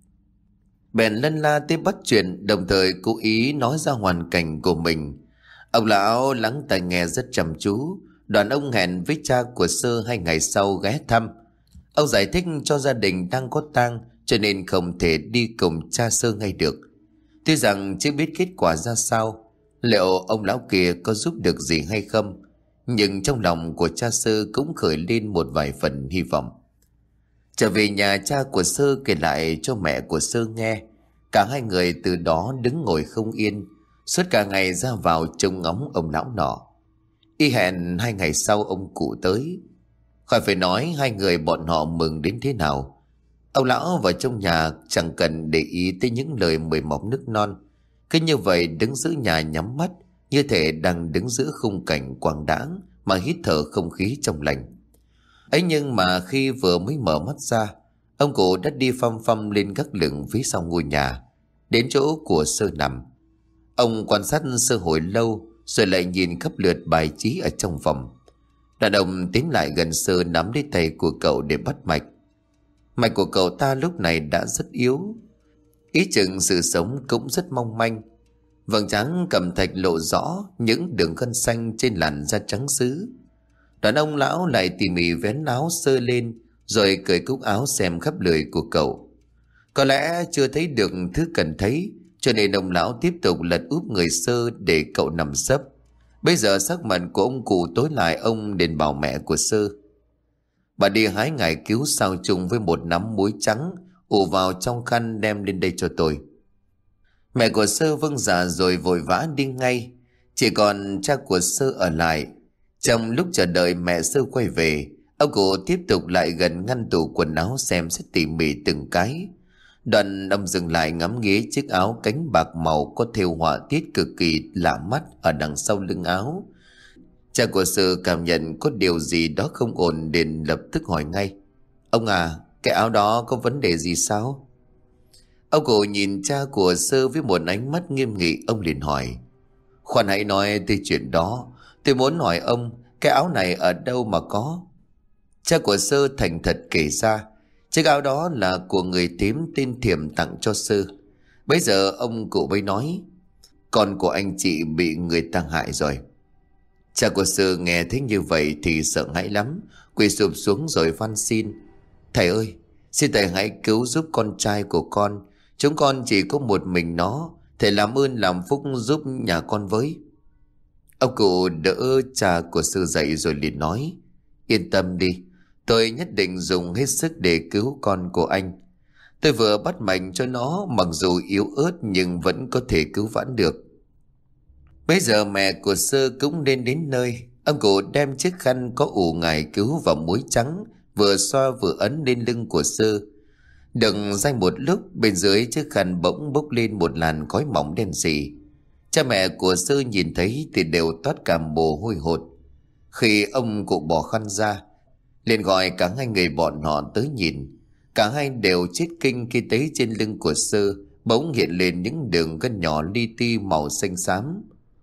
A: Bèn lân la tới bắt chuyện, đồng thời cố ý nói ra hoàn cảnh của mình. Ông lão lắng tai nghe rất chăm chú. Đoàn ông hẹn với cha của Sơ hai ngày sau ghé thăm. Ông giải thích cho gia đình đang có tang cho nên không thể đi cùng cha Sơ ngay được. Tuy rằng chưa biết kết quả ra sao, liệu ông lão kia có giúp được gì hay không, nhưng trong lòng của cha Sơ cũng khởi lên một vài phần hy vọng. Trở về nhà, cha của Sơ kể lại cho mẹ của Sơ nghe Cả hai người từ đó đứng ngồi không yên, suốt cả ngày ra vào trông ngóng ông lão nọ. Y hẹn hai ngày sau ông cụ tới. Khỏi phải nói hai người bọn họ mừng đến thế nào. Ông lão vào trong nhà chẳng cần để ý tới những lời mời mọc nước non, cứ như vậy đứng giữa nhà nhắm mắt, như thể đang đứng giữa khung cảnh quang đãng mà hít thở không khí trong lành. Ấy nhưng mà khi vừa mới mở mắt ra, ông cụ đã đi phăm phăm lên gác lửng phía sau ngôi nhà, đến chỗ của Sơ nằm. Ông quan sát Sơ hồi lâu, rồi lại nhìn khắp lượt bài trí ở trong phòng. Đàn ông tiến lại gần Sơ, nắm lấy tay của cậu để bắt mạch. Mạch của cậu ta lúc này đã rất yếu, ý chừng sự sống cũng rất mong manh. Vầng trán cầm thạch lộ rõ những đường gân xanh trên làn da trắng sứ. Đàn ông lão lại tỉ mỉ vén áo Sơ lên, rồi cởi cúc áo xem khắp lưỡi của cậu. Có lẽ chưa thấy được thứ cần thấy, cho nên ông lão tiếp tục lật úp người Sơ để cậu nằm sấp. Bây giờ sắc mặt của ông cụ tối lại, ông đến bảo mẹ của Sơ: "Bà đi hái ngải cứu sao chung với một nắm muối trắng, ủ vào trong khăn đem lên đây cho tôi." Mẹ của Sơ vâng dạ rồi vội vã đi ngay. Chỉ còn cha của Sơ ở lại. Trong lúc chờ đợi mẹ Sơ quay về, ông cụ tiếp tục lại gần ngăn tủ quần áo xem xét tỉ mỉ từng cái. Đoạn ông dừng lại ngắm nghía chiếc áo cánh bạc màu có thêu họa tiết cực kỳ lạ mắt ở đằng sau lưng áo. Cha của Sơ cảm nhận có điều gì đó không ổn nên lập tức hỏi ngay: "Ông à, cái áo đó có vấn đề gì sao?" Ông cụ nhìn cha của Sơ với một ánh mắt nghiêm nghị. Ông liền hỏi: "Khoan hãy nói tới chuyện đó. Tôi muốn hỏi ông, cái áo này ở đâu mà có?" Cha của Sơ thành thật kể ra chiếc áo đó là của người tím tên Thiểm tặng cho Sơ. Bây giờ ông cụ mới nói: "Con của anh chị bị người ta hại rồi." Cha của Sơ nghe thấy như vậy thì sợ hãi lắm, quỳ sụp xuống rồi van xin: "Thầy ơi, xin thầy hãy cứu giúp con trai của con. Chúng con chỉ có một mình nó. Thầy làm ơn làm phúc giúp nhà con với." Ông cụ đỡ cha của Sơ dậy rồi liền nói: "Yên tâm đi, tôi nhất định dùng hết sức để cứu con của anh. Tôi vừa bắt mạch cho nó, mặc dù yếu ớt nhưng vẫn có thể cứu vãn được." Bây giờ mẹ của Sơ cũng nên đến nơi. Ông cụ đem chiếc khăn có ủ ngải cứu vào muối trắng, vừa xoa vừa ấn lên lưng của Sơ. Đừng dai một lúc, bên dưới chiếc khăn bỗng bốc lên một làn khói mỏng đen sì. Cha mẹ của Sơ nhìn thấy thì đều toát cả mồ hôi hột. Khi ông cụ bỏ khăn ra, liền gọi cả hai người bọn họ tới nhìn. Cả hai đều chết kinh khi thấy trên lưng của Sơ bỗng hiện lên những đường gân nhỏ li ti màu xanh xám.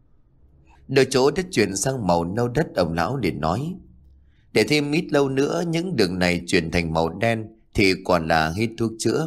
A: Đôi chỗ đã chuyển sang màu nâu đất, ông lão liền nói: "Để thêm ít lâu nữa những đường này chuyển thành màu đen thì còn là hết thuốc chữa."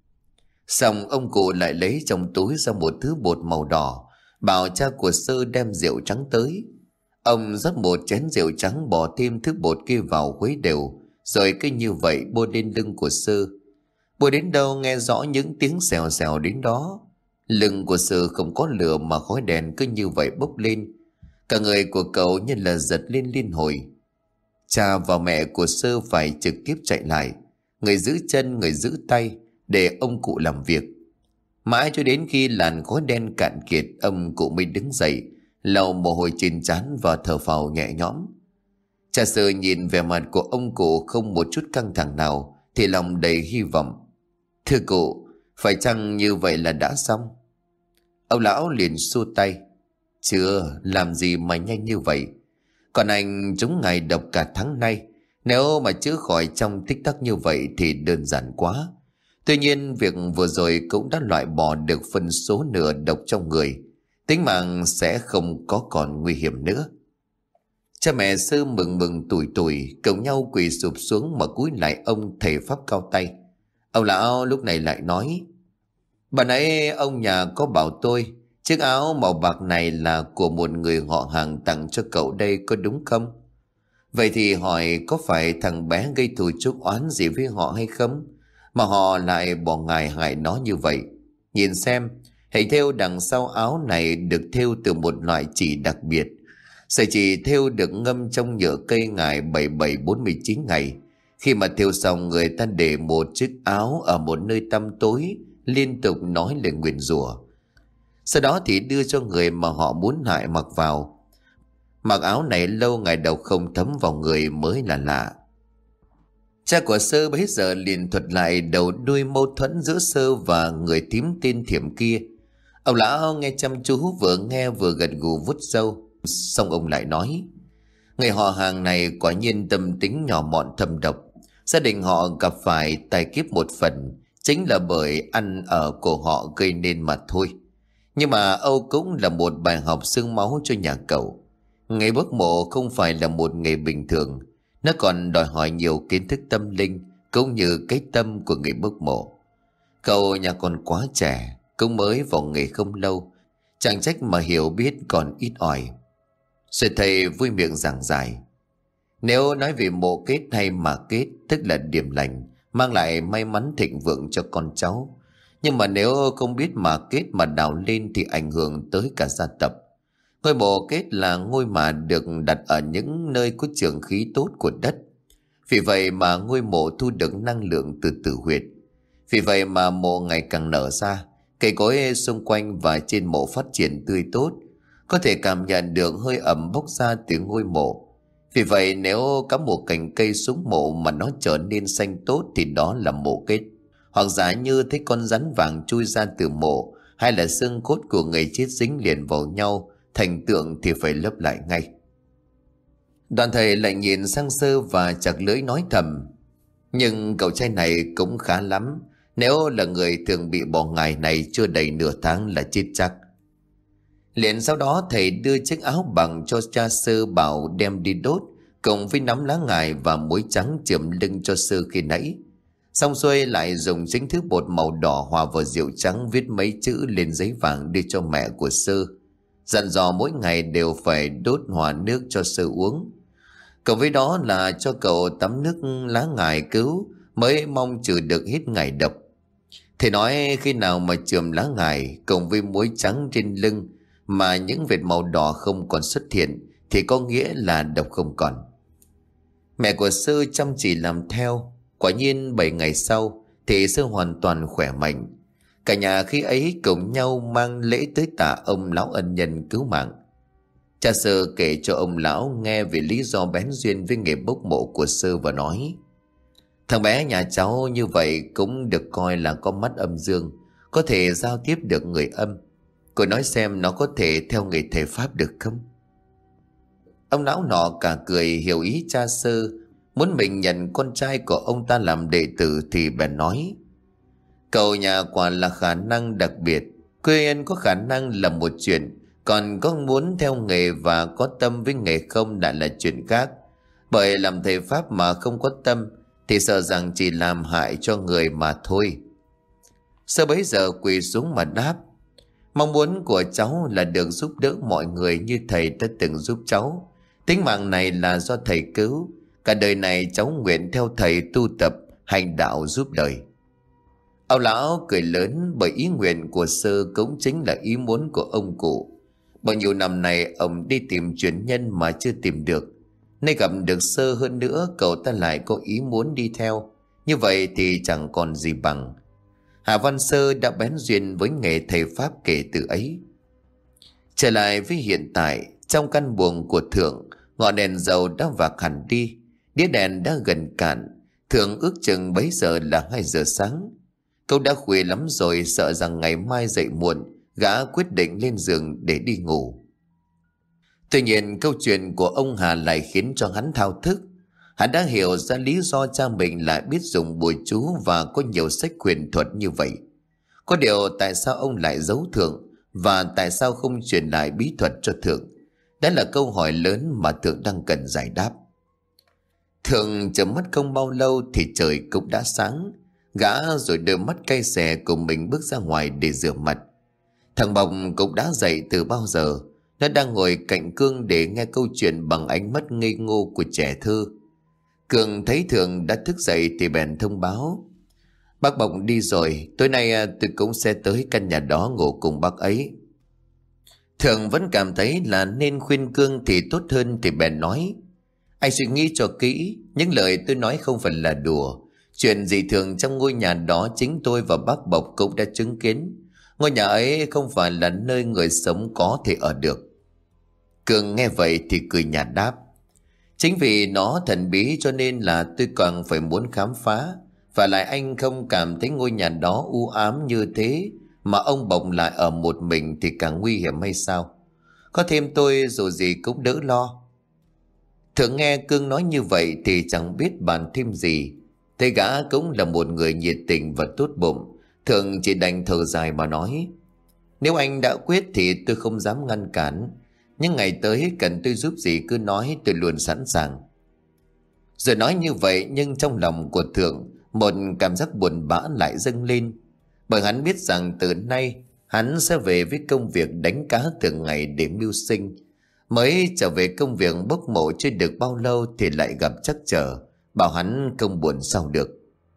A: Xong ông cụ lại lấy trong túi ra một thứ bột màu đỏ, bảo cha của Sơ đem rượu trắng tới. Ông rót một chén rượu trắng, bỏ thêm thứ bột kia vào khuấy đều, rồi cứ như vậy bôi lên lưng của Sơ. Bôi đến đâu nghe rõ những tiếng xèo xèo đến đó. Lưng của Sơ không có lửa mà khói đèn cứ như vậy bốc lên. Cả người của cậu như là giật lên liên hồi. Cha và mẹ của Sơ phải trực tiếp chạy lại, người giữ chân người giữ tay, để ông cụ làm việc. Mãi cho đến khi làn khói đen cạn kiệt, ông cụ mới đứng dậy, lau mồ hôi trên trán và thở phào nhẹ nhõm. Cha Sơ nhìn vẻ mặt của ông cụ không một chút căng thẳng nào thì lòng đầy hy vọng. "Thưa cụ, phải chăng như vậy là đã xong?" Ông lão liền xua tay: "Chưa, làm gì mà nhanh như vậy. Còn anh chúng ngài độc cả tháng nay, nếu mà chữa khỏi trong tích tắc như vậy thì đơn giản quá. Tuy nhiên việc vừa rồi cũng đã loại bỏ được phần số nửa độc trong người, tính mạng sẽ không có còn nguy hiểm nữa." Cha mẹ Sơ mừng mừng tủi tủi cùng nhau quỳ sụp xuống mà cúi lại ông thầy pháp cao tay. Ông lão lúc này lại nói: "Bà nãy ông nhà có bảo tôi chiếc áo màu bạc này là của một người họ hàng tặng cho cậu đây, có đúng không? Vậy thì hỏi có phải thằng bé gây thù chuốc oán gì với họ hay không, mà họ lại bỏ ngài hại nó như vậy? Nhìn xem, hình thêu đằng sau áo này được thêu từ một loại chỉ đặc biệt. Sợi chỉ thêu được ngâm trong nhựa cây ngải bảy bảy bốn mươi chín ngày. Khi mà thêu xong, người ta để một chiếc áo ở một nơi tăm tối liên tục nói lời nguyền rủa. Sau đó thì đưa cho người mà họ muốn hại mặc vào. Mặc áo này lâu ngày đầu không thấm vào người mới là lạ. Cha của Sơ bấy giờ liền thuật lại đầu đuôi mâu thuẫn giữa Sơ và người thím tên Thiểm kia. Ông lão nghe chăm chú, vừa nghe vừa gật gù vuốt râu. Xong ông lại nói: người họ hàng này quả nhiên tâm tính nhỏ mọn thâm độc. Gia đình họ gặp phải tai kiếp một phần chính là bởi ăn ở của họ gây nên mà thôi. Nhưng mà Âu cũng là một bài học xương máu cho nhà cậu. Nghề bốc mộ không phải là một nghề bình thường. Nó còn đòi hỏi nhiều kiến thức tâm linh cũng như cái tâm của người bốc mộ. Cậu nhà còn quá trẻ, cũng mới vào nghề không lâu, chẳng trách mà hiểu biết còn ít ỏi. Rồi thầy vui miệng giảng giải: nếu nói về mộ kết hay mà kết, tức là điểm lành, mang lại may mắn thịnh vượng cho con cháu. Nhưng mà nếu không biết mà kết mà đào lên thì ảnh hưởng tới cả gia tộc. Ngôi mộ kết là ngôi mà được đặt ở những nơi có trường khí tốt của đất. Vì vậy mà ngôi mộ thu được năng lượng từ tử huyệt. Vì vậy mà mộ ngày càng nở ra, cây cối xung quanh và trên mộ phát triển tươi tốt, có thể cảm nhận được hơi ẩm bốc ra từ ngôi mộ. Vì vậy nếu cắm một cành cây xuống mộ mà nó trở nên xanh tốt thì đó là mộ kết. Hoặc giả như thấy con rắn vàng chui ra từ mộ, hay là xương cốt của người chết dính liền vào nhau thành tượng thì phải lấp lại ngay. Đoàn thầy lại nhìn sang Sơ và chặt lưỡi nói thầm: nhưng cậu trai này cũng khá lắm. Nếu là người thường bị bỏ ngày này chưa đầy nửa tháng là chết chắc. Liền sau đó thầy đưa chiếc áo bằng cho cha Sơ bảo đem đi đốt, cùng với nắm lá ngải và muối trắng chườm lưng cho Sơ khi nãy. Xong xuôi lại dùng chính thứ bột màu đỏ hòa vào rượu trắng viết mấy chữ lên giấy vàng đưa cho mẹ của Sơ, dặn dò mỗi ngày đều phải đốt hòa nước cho Sơ uống. Cộng với đó là cho cậu tắm nước lá ngải cứu, mới mong trừ được hết ngải độc. Thầy nói khi nào mà chườm lá ngải cộng với muối trắng trên lưng mà những vệt màu đỏ không còn xuất hiện thì có nghĩa là độc không còn. Mẹ của Sơ chăm chỉ làm theo. Quả nhiên bảy ngày sau thì Sơ hoàn toàn khỏe mạnh. Cả nhà khi ấy cùng nhau mang lễ tới tạ ông lão ân nhân cứu mạng. Cha Sơ kể cho ông lão nghe về lý do bén duyên với nghề bốc mộ của Sơ và nói: thằng bé nhà cháu như vậy cũng được coi là có mắt âm dương, có thể giao tiếp được người âm. Cô nói xem nó có thể theo nghề thầy pháp được không? Ông lão nọ cả cười hiểu ý cha Sơ, muốn mình nhận con trai của ông ta làm đệ tử thì bèn nói: cậu nhà quả là khả năng đặc biệt. Quê anh có khả năng là một chuyện, còn có muốn theo nghề và có tâm với nghề không lại là chuyện khác. Bởi làm thầy pháp mà không có tâm thì sợ rằng chỉ làm hại cho người mà thôi. Sơ bấy giờ quỳ xuống mà đáp: mong muốn của cháu là được giúp đỡ mọi người như thầy đã từng giúp cháu. Tính mạng này là do thầy cứu. Cả đời này cháu nguyện theo thầy tu tập hành đạo giúp đời. Ông lão cười lớn, bởi ý nguyện của Sơ cũng chính là ý muốn của ông cụ. Bao nhiêu năm nay ông đi tìm truyền nhân mà chưa tìm được. Nay gặp được Sơ hơn nữa, cậu ta lại có ý muốn đi theo. Như vậy thì chẳng còn gì bằng. Hà Văn Sơ đã bén duyên với nghề thầy pháp kể từ ấy. Trở lại với hiện tại, trong căn buồng của Thượng, ngọn đèn dầu đã vạc hẳn đi, đĩa đèn đã gần cạn. Thượng ước chừng bấy giờ là hai giờ sáng. Cậu đã khuya lắm rồi, sợ rằng ngày mai dậy muộn, gã quyết định lên giường để đi ngủ. Tuy nhiên câu chuyện của ông Hà lại khiến cho hắn thao thức. Hắn đã hiểu ra lý do cha mình lại biết dùng bùa chú và có nhiều sách huyền thuật như vậy. Có điều tại sao ông lại giấu Thượng, và tại sao không truyền lại bí thuật cho Thượng? Đó là câu hỏi lớn mà Thượng đang cần giải đáp. Thượng chợp mắt không bao lâu thì trời cũng đã sáng. Gã rồi đôi mắt cay xè cùng mình bước ra ngoài để rửa mặt. Thằng Bọc cũng đã dậy từ bao giờ. Nó đang ngồi cạnh Cương để nghe câu chuyện bằng ánh mắt ngây ngô của trẻ thơ. Cường thấy Thượng đã thức dậy thì bèn thông báo: bác Bọc đi rồi, tối nay tôi cũng sẽ tới căn nhà đó ngủ cùng bác ấy. Thượng vẫn cảm thấy là nên khuyên Cương thì tốt hơn thì bèn nói: anh suy nghĩ cho kỹ, những lời tôi nói không phải là đùa. Chuyện dị thường trong ngôi nhà đó chính tôi và bác Bộc cũng đã chứng kiến. Ngôi nhà ấy không phải là nơi người sống có thể ở được. Cường nghe vậy thì cười nhạt đáp: Chính vì nó thần bí cho nên là tôi càng phải muốn khám phá. Và lại anh không cảm thấy ngôi nhà đó u ám như thế mà ông Bộc lại ở một mình thì càng nguy hiểm hay sao? Có thêm tôi dù gì cũng đỡ lo. Thượng nghe Cương nói như vậy thì chẳng biết bàn thêm gì. Thấy gã cũng là một người nhiệt tình và tốt bụng, Thượng chỉ đành thở dài mà nói: Nếu anh đã quyết thì tôi không dám ngăn cản. Nhưng ngày tới cần tôi giúp gì cứ nói, tôi luôn sẵn sàng. Rồi nói như vậy nhưng trong lòng của Thượng một cảm giác buồn bã lại dâng lên. Bởi hắn biết rằng từ nay hắn sẽ về với công việc đánh cá thường ngày để mưu sinh. Mới trở về công việc bốc mộ chưa được bao lâu thì lại gặp trắc trở, bảo hắn không buồn sao được.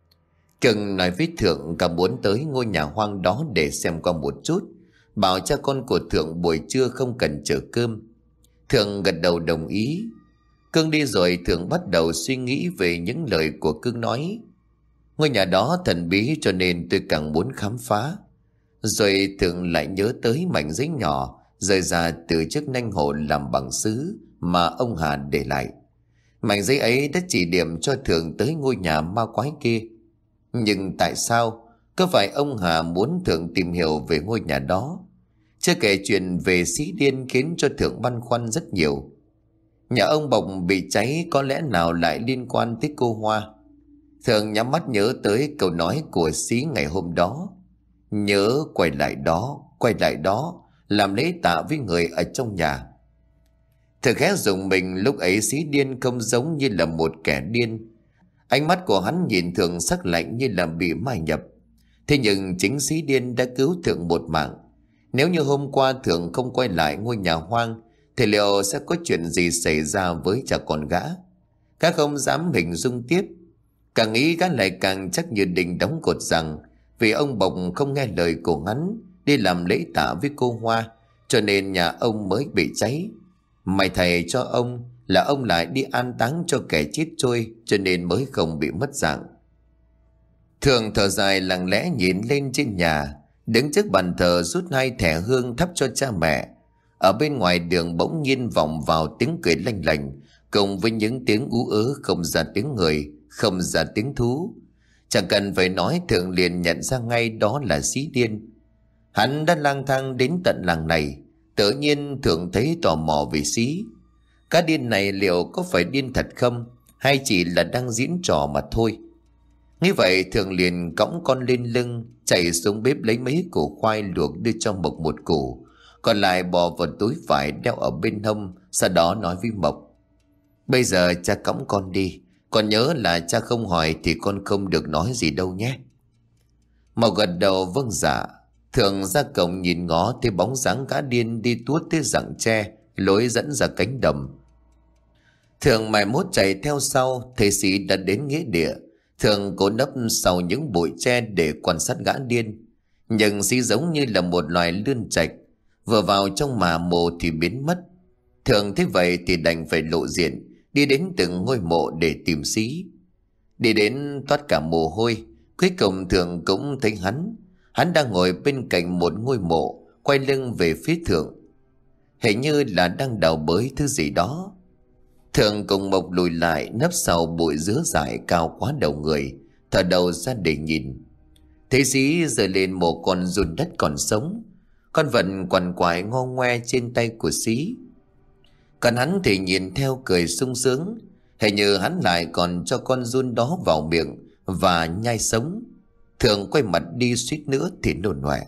A: Cường nói với Thượng cả muốn tới ngôi nhà hoang đó để xem qua một chút, bảo cha con của Thượng buổi trưa không cần chở cơm. Thượng gật đầu đồng ý. Cương đi rồi Thượng bắt đầu suy nghĩ về những lời của Cương nói. Ngôi nhà đó thần bí cho nên tôi càng muốn khám phá. Rồi Thượng lại nhớ tới mảnh giấy nhỏ rời ra từ chiếc nanh hộ làm bằng sứ mà ông Hà để lại. Mảnh giấy ấy đã chỉ điểm cho Thượng tới ngôi nhà ma quái kia. Nhưng tại sao? Có phải ông Hà muốn Thượng tìm hiểu về ngôi nhà đó? Chưa kể chuyện về sĩ điên khiến cho Thượng băn khoăn rất nhiều. Nhà ông Bộc bị cháy có lẽ nào lại liên quan tới cô Hoa? Thượng nhắm mắt nhớ tới câu nói của sĩ ngày hôm đó: Nhớ quay lại đó, quay lại đó, làm lễ tạ với người ở trong nhà. Thượng khẽ dùng mình, lúc ấy sĩ điên không giống như là một kẻ điên. Ánh mắt của hắn nhìn Thượng sắc lạnh như là bị mai nhập. Thế nhưng chính sĩ điên đã cứu Thượng một mạng. Nếu như hôm qua Thượng không quay lại ngôi nhà hoang thì liệu sẽ có chuyện gì xảy ra với cha con gã? Gã không dám hình dung tiếp. Càng nghĩ gã lại càng chắc như đinh đóng cột rằng vì ông Bộc không nghe lời của hắn đi làm lễ tạ với cô Hoa cho nên nhà ông mới bị cháy. May thầy cho ông là ông lại đi an táng cho kẻ chết trôi cho nên mới không bị mất dạng. Thường thở dài lặng lẽ nhìn lên trên nhà, đứng trước bàn thờ rút hai thẻ hương thắp cho cha mẹ. Ở bên ngoài đường bỗng nhiên vọng vào tiếng cười lanh lành cùng với những tiếng ú ớ, không ra tiếng người, không ra tiếng thú. Chẳng cần phải nói, Thượng liền nhận ra ngay đó là sĩ điên. Hắn đã lang thang đến tận làng này. Tự nhiên Thượng thấy tò mò về sĩ. Cá điên này liệu có phải điên thật không, hay chỉ là đang diễn trò mà thôi? Nghĩ vậy Thượng liền cõng con lên lưng, chạy xuống bếp lấy mấy củ khoai luộc đưa cho Mộc một củ, còn lại bỏ vào túi vải đeo ở bên hông. Sau đó nói với Mộc: Bây giờ cha cõng con đi, còn nhớ là cha không hỏi thì con không được nói gì đâu nhé. Mộc gật đầu vâng dạ. Thượng ra cổng nhìn ngó thấy bóng dáng gã điên đi tuốt tới rặng tre, lối dẫn ra cánh đồng. Thượng mải mốt chạy theo sau, thấy sĩ đã đến nghĩa địa. Thượng cố nấp sau những bụi tre để quan sát gã điên. Nhưng sĩ giống như là một loài lươn trạch, vừa vào trong mả mồ thì biến mất. Thượng thấy vậy thì đành phải lộ diện, đi đến từng ngôi mộ để tìm sĩ. Đi đến toát cả mồ hôi, cuối cùng Thượng cũng thấy hắn. Hắn đang ngồi bên cạnh một ngôi mộ, quay lưng về phía Thượng, hình như là đang đào bới thứ gì đó. Thượng cùng Mộc lùi lại nấp sau bụi dứa dại cao quá đầu người, thở đầu ra để nhìn. Thấy sĩ giơ lên một con giun đất còn sống. Con vật quằn quại ngo ngoe trên tay của sĩ. Còn hắn thì nhìn theo cười sung sướng, hình như hắn lại còn cho con giun đó vào miệng và nhai sống. Thượng quay mặt đi suýt nữa thì nôn ọe.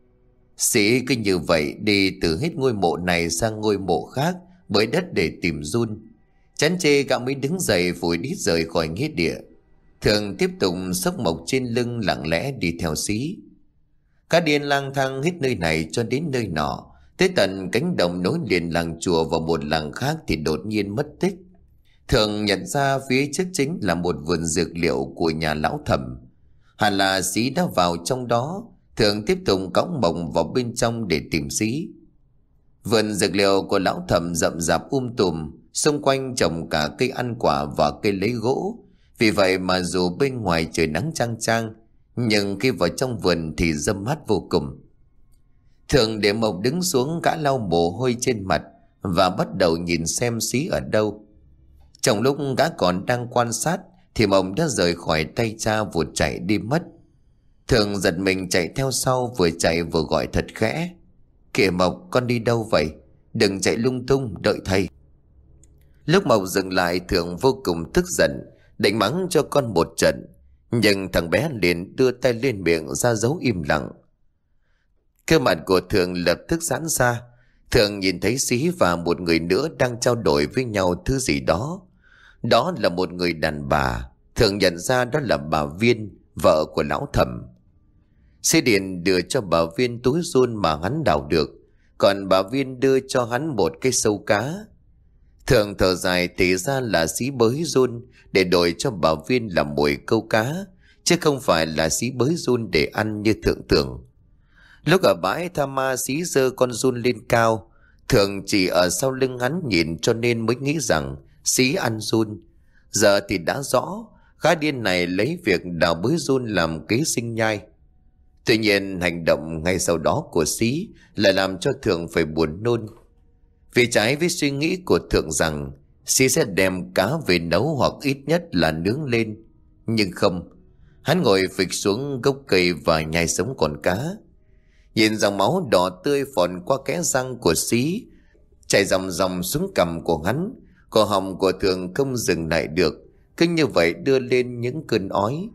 A: Sĩ cứ như vậy đi từ hết ngôi mộ này sang ngôi mộ khác bới đất để tìm giun. Chán chê gã mới đứng dậy phủi đít rời khỏi nghĩa địa. Thượng tiếp tục xốc Mộc trên lưng lặng lẽ đi theo sĩ. Cá điên lang thang hết nơi này cho đến nơi nọ, tới tận cánh đồng nối liền làng chùa và một làng khác thì đột nhiên mất tích. Thượng nhận ra phía trước chính là một vườn dược liệu của nhà lão Thẩm. Hẳn là sĩ đã vào trong đó. Thượng tiếp tục cõng Mộc vào bên trong để tìm sĩ. Vườn dược liệu của lão Thẩm rậm rạp um tùm, xung quanh trồng cả cây ăn quả và cây lấy gỗ. Vì vậy mà dù bên ngoài trời nắng chang chang, nhưng khi vào trong vườn thì râm mát vô cùng. Thường để Mộc đứng xuống, gã lau mồ hôi trên mặt và bắt đầu nhìn xem xí ở đâu. Trong lúc gã còn đang quan sát thì Mộc đã rời khỏi tay cha vụt chạy đi mất. Thường giật mình chạy theo sau, vừa chạy vừa gọi thật khẽ: "Kìa Mộc, con đi đâu vậy? Đừng chạy lung tung, đợi thầy." Lúc Mộc dừng lại, Thường vô cùng tức giận, định mắng cho con một trận, nhưng thằng bé liền đưa tay lên miệng ra dấu im lặng. Cơ mặt của Thường lập tức giãn ra. Thường nhìn thấy Xí và một người nữa đang trao đổi với nhau thứ gì đó. Đó là một người đàn bà. Thường nhận ra đó là bà Viên, vợ của lão Thẩm. Xí điện đưa cho bà Viên túi giun mà hắn đào được, còn bà Viên đưa cho hắn một cái sâu cá. Thường thở dài, thì ra là Xí bới giun để đổi cho bà Viên làm mồi câu cá, chứ không phải là Xí bới giun để ăn như Thường tưởng. Lúc ở bãi tha ma, Xí giơ con giun lên cao. Thường chỉ ở sau lưng hắn nhìn, cho nên mới nghĩ rằng Xí ăn giun. Giờ thì đã rõ, gã điên này lấy việc đào bới giun làm kế sinh nhai. Tuy nhiên hành động ngay sau đó của Xí lại làm cho Thường phải buồn nôn. Vì trái với suy nghĩ của Thường rằng Xí sẽ đem cá về nấu hoặc ít nhất là nướng lên. Nhưng không, hắn ngồi phịch xuống gốc cây và nhai sống con cá. Nhìn dòng máu đỏ tươi phòn qua kẽ răng của Xí chảy dòng dòng xuống cằm của hắn, cổ họng của Thường không dừng lại được, cứ như vậy đưa lên những cơn ói.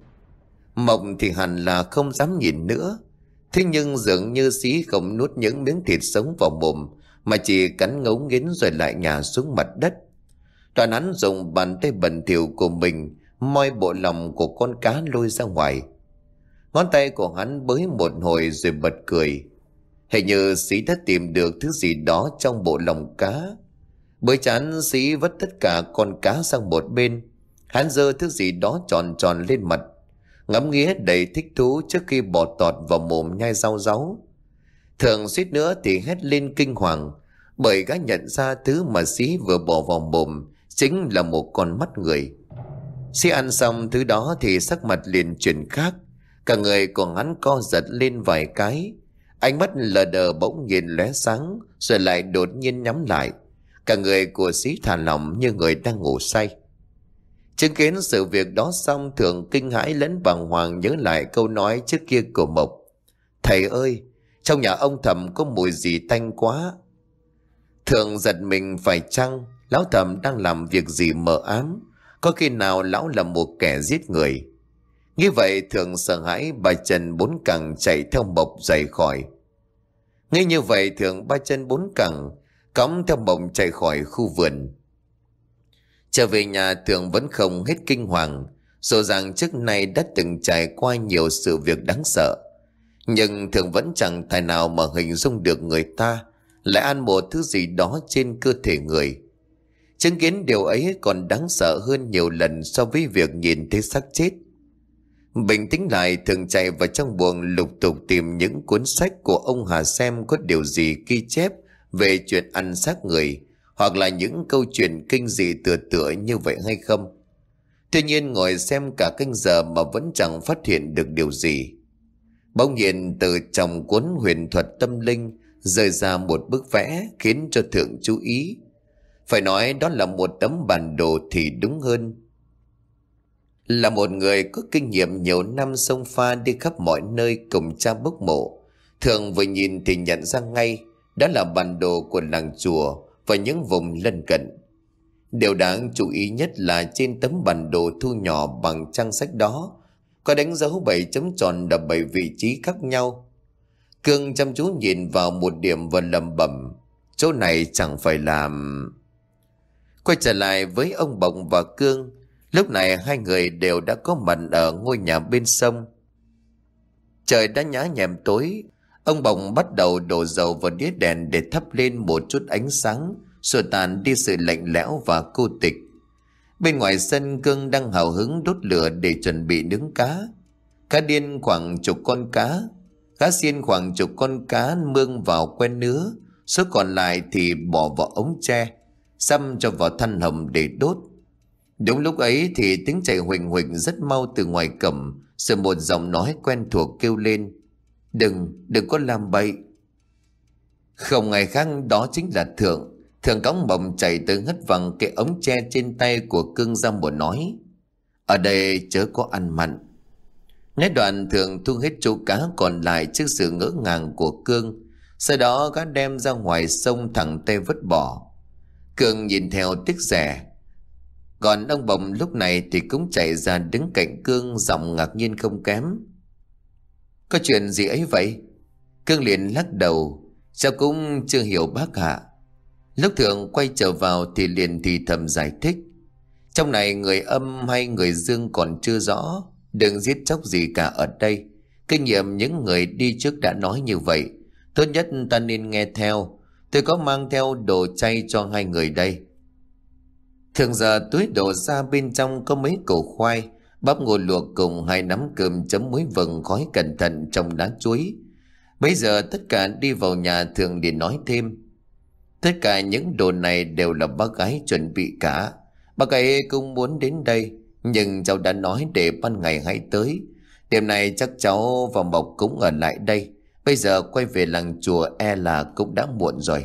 A: Mộc thì hẳn là không dám nhìn nữa. Thế nhưng dường như Xí không nuốt những miếng thịt sống vào mồm, mà chỉ cắn ngấu nghiến rồi lại nhả xuống mặt đất. Đoàn hắn dùng bàn tay bẩn thỉu của mình moi bộ lòng của con cá lôi ra ngoài. Ngón tay của hắn bới một hồi rồi bật cười. Hình như Xí đã tìm được thứ gì đó trong bộ lòng cá. Bới chán, Xí vứt tất cả con cá sang một bên. Hắn giơ thứ gì đó tròn tròn lên mặt, ngắm nghía đầy thích thú trước khi bỏ tọt vào mồm nhai rau ráu. Thường suýt nữa thì hét lên kinh hoàng, bởi gã nhận ra thứ mà Xí vừa bỏ vào mồm chính là một con mắt người. Xí ăn xong thứ đó thì sắc mặt liền chuyển khác. Cả người của hắn co giật lên vài cái, ánh mắt lờ đờ bỗng nhiên lóe sáng rồi lại đột nhiên nhắm lại. Cả người của Xí thả lỏng như người đang ngủ say. Chứng kiến sự việc đó xong, Thường kinh hãi lẫn bàng hoàng nhớ lại câu nói trước kia của Mộc: "Thầy ơi, trong nhà ông Thẩm có mùi gì tanh quá." Thường giật mình, phải chăng lão Thẩm đang làm việc gì mờ ám? Có khi nào lão là một kẻ giết người? Nghĩ vậy, Thường sợ hãi ba chân bốn cẳng chạy theo Mộc rời khỏi. Nghĩ như vậy, Thường ba chân bốn cẳng cõng theo Mộc chạy khỏi khu vườn. Trở về nhà, Thường vẫn không hết kinh hoàng. Dù rằng trước nay đã từng trải qua nhiều sự việc đáng sợ, nhưng Thường vẫn chẳng tài nào mà hình dung được người ta lại ăn một thứ gì đó trên cơ thể người. Chứng kiến điều ấy còn đáng sợ hơn nhiều lần so với việc nhìn thấy xác chết. Bình tĩnh lại, Thường chạy vào trong buồng lục tục tìm những cuốn sách của ông Hà xem có điều gì ghi chép về chuyện ăn xác người, hoặc là những câu chuyện kinh dị tựa tựa như vậy hay không. Tuy nhiên ngồi xem cả canh giờ mà vẫn chẳng phát hiện được điều gì. Bỗng nhiên từ trong cuốn huyền thuật tâm linh rơi ra một bức vẽ khiến cho Thường chú ý. Phải nói đó là một tấm bản đồ thì đúng hơn. Là một người có kinh nghiệm nhiều năm xông pha đi khắp mọi nơi cùng cha bốc mộ, Thường vừa nhìn thì nhận ra ngay đó là bản đồ của làng chùa và những vùng lân cận. Điều đáng chú ý nhất là trên tấm bản đồ thu nhỏ bằng trang sách đó có đánh dấu bảy chấm tròn ở bảy vị trí khác nhau. Cương chăm chú nhìn vào một điểm và lẩm bẩm: chỗ này chẳng phải làm... Quay trở lại với ông Bộc và Cương. Lúc này hai người đều đã có mặt ở ngôi nhà bên sông. Trời đã nhá nhem tối. Ông Bộc bắt đầu đổ dầu vào đĩa đèn để thắp lên một chút ánh sáng, xua tan đi sự lạnh lẽo và cô tịch. Bên ngoài sân, Cương đang hào hứng đốt lửa để chuẩn bị nướng cá. Cá điên khoảng chục con cá, cá xiên khoảng chục con cá mương vào que nứa, số còn lại thì bỏ vào ống tre, xăm cho vào than hồng để đốt. Đúng lúc ấy thì tiếng chạy huỳnh huỳnh rất mau từ ngoài cổng, rồi một giọng nói quen thuộc kêu lên: Đừng, đừng có làm bậy. Không ai khác đó chính là Thượng. Thượng cõng bồng chạy tới hất văng cái ống tre trên tay của Cương ra một nói: Ở đây chớ có ăn mặn. Nói đoạn Thượng thu hết chỗ cá còn lại trước sự ngỡ ngàng của Cương. Sau đó gã đem ra ngoài sông thẳng tay vứt bỏ. Cương nhìn theo tiếc rẻ. Còn ông Bồng lúc này thì cũng chạy ra đứng cạnh Cương, giọng ngạc nhiên không kém: Có chuyện gì ấy vậy? Cương liền lắc đầu: Cháu cũng chưa hiểu bác ạ. Lúc Thượng quay trở vào thì liền thì thầm giải thích: Trong này người âm hay người dương còn chưa rõ, đừng giết chóc gì cả ở đây. Kinh nghiệm những người đi trước đã nói như vậy, tốt nhất ta nên nghe theo. Tôi có mang theo đồ chay cho hai người đây. Thường giờ túi đổ ra bên trong có mấy củ khoai, bắp ngô luộc cùng hai nắm cơm chấm muối vừng khói cẩn thận trong đá chuối. Bây giờ tất cả đi vào nhà Thường để nói thêm: Tất cả những đồ này đều là bác gái chuẩn bị cả. Bác ấy cũng muốn đến đây, nhưng cháu đã nói để ban ngày hãy tới. Đêm nay chắc cháu và Mộc cũng ở lại đây. Bây giờ quay về làng chùa e là cũng đã muộn rồi.